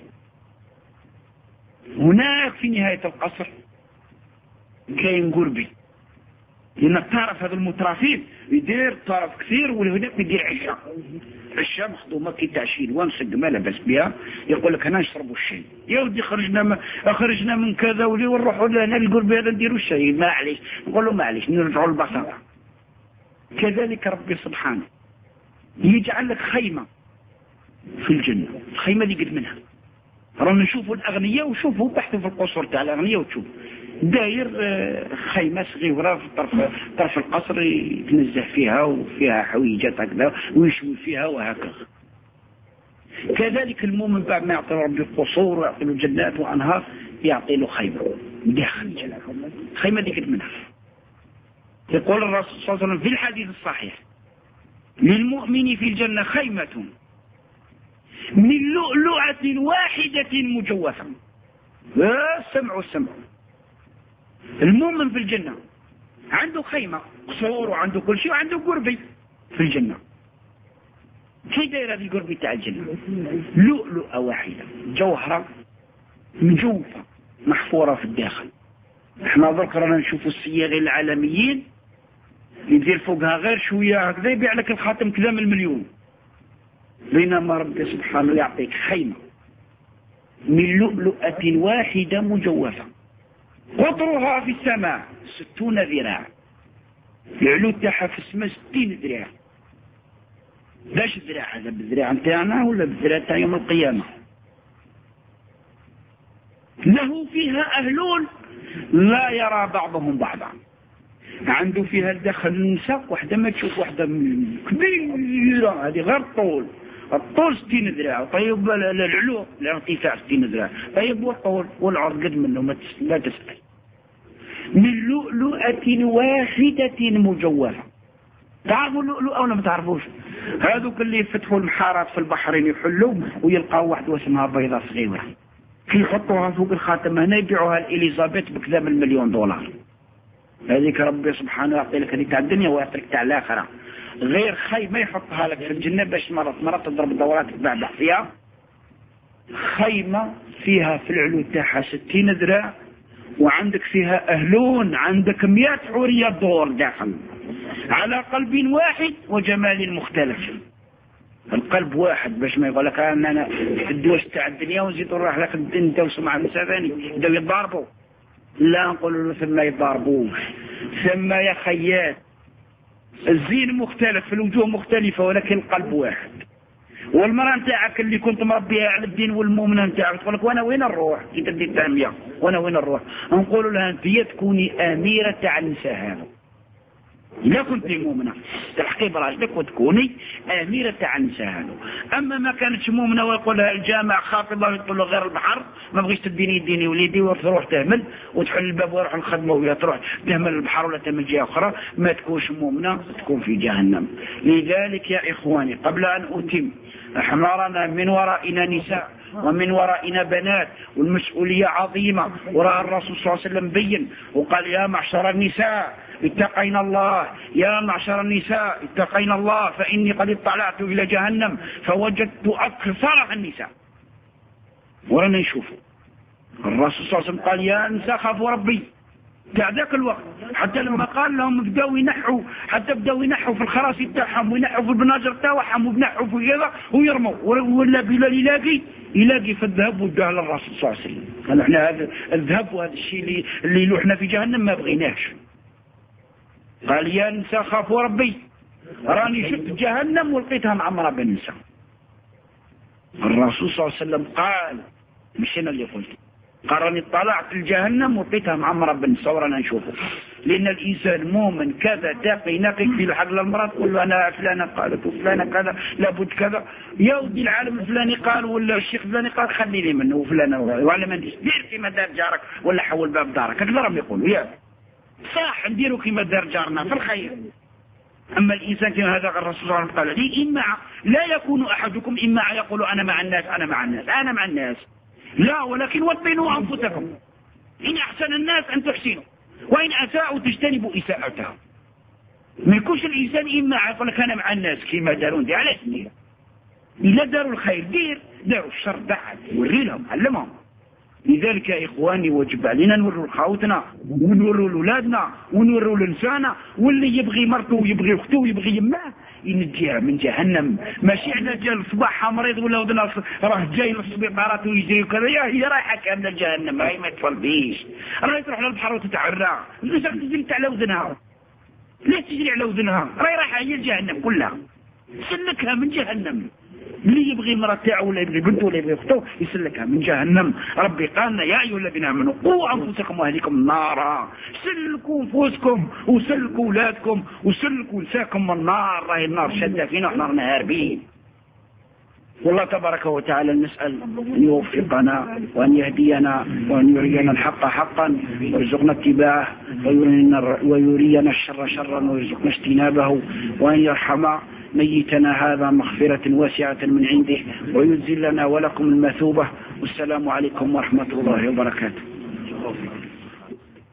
هناك في نهاية القصر كاين قربي، لأنك تعرف هذا المترافين يدير طرف كثير والهناك يدير عشاء مخدومة كي تعشين وانسق ما لبس بها، يقول لك هنا نشربوا الشاي يا ودي، خرجنا من كذا ولي ونروحوا لهنا القربي هذا نديروا الشاي، معليش نقول له معليش نرجعوا البصرة. كذلك ربي سبحانه يجعل لك خيمة في الجنة، الخيمة دي قد منها رانا نشوفوا الأغنياء وشوفوا تحت في القصور تاع الأغنياء وتشوف داير خيمة صغيرة في طرف القصر يتنزه فيها وفيها حويجات هكذا ويشوي فيها وهكذا. كذلك المؤمن بعد ما يعطي ربي القصور ويعطي له جنات وأنهار يعطي له خيمة داخل الجنة، خيمة دي قد منها. يقول الرسول صلى الله عليه وسلم في الحديث الصحيح للمؤمن في الجنة خيمة من لؤلؤة واحدة مجوفة. السمع. المؤمن في الجنة عنده خيمة قصور وعنده كل شيء وعنده قربي في الجنة. كي دايره هذه القربي تاع الجنة؟ لؤلؤة واحدة جوهرة مجوفة محفورة في الداخل. احنا ذكرنا رانا نشوفوا الصياغ العالميين يدير فوقها غير شوية هكذا يبيع لك الخاتم كذا من 1,000,000، بينما ربي سبحانه يعطيك خيمة من لؤلؤة واحدة مجوفة قطرها في السماء 60 ذراع، العلو تاعها في السماء 60 ذراع. باش الذراع هذا بالذراع نتاعنا ولا بالذراع تاع يوم القيامة؟ له فيها أهلون لا يرى بعضهم بعضا، عنده فيها الداخل النساء واحدة ما تشوف واحدة كبيرة، هذه غير الطول 60 ذراع، طيب العلو الارتفاع 60 ذراع، طيب والطول والعرض قد منه لا تسأل. من لؤلؤة واحدة مجوفة. تعرفوا اللؤلؤة ولا ما تعرفوش؟ هذوك اللي يفتحوا المحارات في البحرين يحلوا ويلقاو واحدة اسمها بيضة صغيرة كي يحطوها فوق الخاتم هنا يبيعوها لإليزابيث بكذا من $1,000,000. هذيك ربي سبحانه يعطي لك هذيك تاع الدنيا ويعطيك تاع الآخرة. غير خيمة يحطها لك في الجنة باش مرات تضرب دورات تبعبع فيها. خيمة فيها في العلو تاعها 60 ذراع وعندك فيها أهلون، عندك 100 حورية دور داخل على قلب واحد وجمال مختلف. القلب واحد باش ما يقول لك أنا في الدوش تاع الدنيا ونزيد نروح لك ندوسوا مع النساء ثاني يبداو يتضاربوا. لا نقول له ثم يتضاربوش، ثم يا خيات الزين مختلف، الوجوه مختلفة ولكن القلب واحد. والمرأة نتاعك اللي كنت مربيها على الدين والمؤمنة نتاعك تقول لك وانا وين نروح كي تبدي التهمية وانا وين نروح؟ نقول لها انت تكوني أميرة تاع النساء هذا إذا كنت مؤمنة تلحقي براجلك وتكوني أميرة تاع النساء هذا. أما ما كانتش مؤمنة ويقول لها الجامع خاطبة ويقول له غير البحر ما بغيش تديني وليدي وتروح تهمل وتحل الباب ويروح الخدمة وهي تروح تهمل البحر ولا تهمل جهة أخرى، ما تكونش مؤمنة تكون في جهنم. لذلك يا إخواني قبل أن أتم، احنا رانا من ورائنا نساء ومن ورائنا بنات والمسؤولية عظيمة، ورأى الرسول صلى الله عليه وسلم بين وقال يا معشر النساء اتقينا الله، يا معشر النساء اتقينا الله فإني قد اطلعت إلى جهنم فوجدت أكثرها النساء. ولنا نشوفه الرسول صلى الله عليه وسلم قال يا نساء خافوا ربي تاع ذاك الوقت، حتى لما قال لهم بداوا ينحوا، حتى بداوا ينحوا في الخراصي تاعهم وينحوا في البناجر تاعهم وينحوا في كذا ويرموا، ولا بلال يلاقي في الذهب وداه للرسول صلى الله عليه وسلم. قال احنا هذا الذهب وهذا الشيء اللي لوحنا في جهنم ما بغيناش. قال يا نساء خافوا ربي راني شفت جهنم ولقيتها معمره بالنساء. الرسول صلى الله عليه وسلم قال مش انا اللي قلت، قال راني طلعت الجهنم ولقيتها معمره بالنساء ورانا نشوفه. لان الانسان مؤمن كذا تقي نقي في الحق للمراه تقول له انا فلانه قالت وفلانه كذا لابد كذا، يا ودي العالم الفلاني قال ولا الشيخ الفلاني قال خلي لي منه وفلانه ولا ما ندير دير كيما دار جارك ولا حول باب دارك، هكذا راهم يقولوا يا صح نديروا كيما دار جارنا في الخير. اما الانسان كما هذا الرسول صلى الله عليه وسلم قال لي اما لا يكون احدكم اما يقول انا مع الناس انا مع الناس انا مع الناس، لا ولكن وطنوا انفسكم، ان احسن الناس ان تحسنوا وان اساءوا تجتنبوا اساءتهم. ما يكونش الانسان اما يقول لك انا مع الناس كيما دارون دي علاش ندير؟ الا داروا الخير دير، داروا الشر بعد وري لهم علمهم. لذلك يا إخواني وجب علينا نوروا لخاوتنا ونوروا لأولادنا ونوروا لنسانا، واللي يبغي مرته ويبغي أخته ويبغي يماه ينجيها من جهنم. ماشي على جال صباحها مريض ولا ودنا راه جاي للسبيطارات ويجري وكذا، هي رايحة كاملة لجهنم، راهي ما تفلبيش، راهي تروح للبحر وتتعرى، ليش تجري على وذنها؟ ليش تجري على وذنها؟ راهي رايحة هي لجهنم كلها، سلكها من جهنم. اللي يبغي مرة تاعو ولا يبغي بنته ولا يبغي اخته يسلكها من جهنم. ربي قالنا يا ايها الذين امنوا قوا انفسكم واهليكم النار، سلكوا انفسكم وسلكوا اولادكم وسلكوا نساكم من النار، راهي النار شاده فينا وحنا رانا هاربين. والله تبارك وتعالى نسأل أن يوفقنا وأن يهدينا وأن يرينا الحق حقا ويرزقنا اتباعه ويرينا الشر شرا ويرزقنا اجتنابه، وأن يرحم ميتنا هذا مغفرة واسعة من عنده وينزل لنا ولكم المثوبة. والسلام عليكم ورحمة الله وبركاته.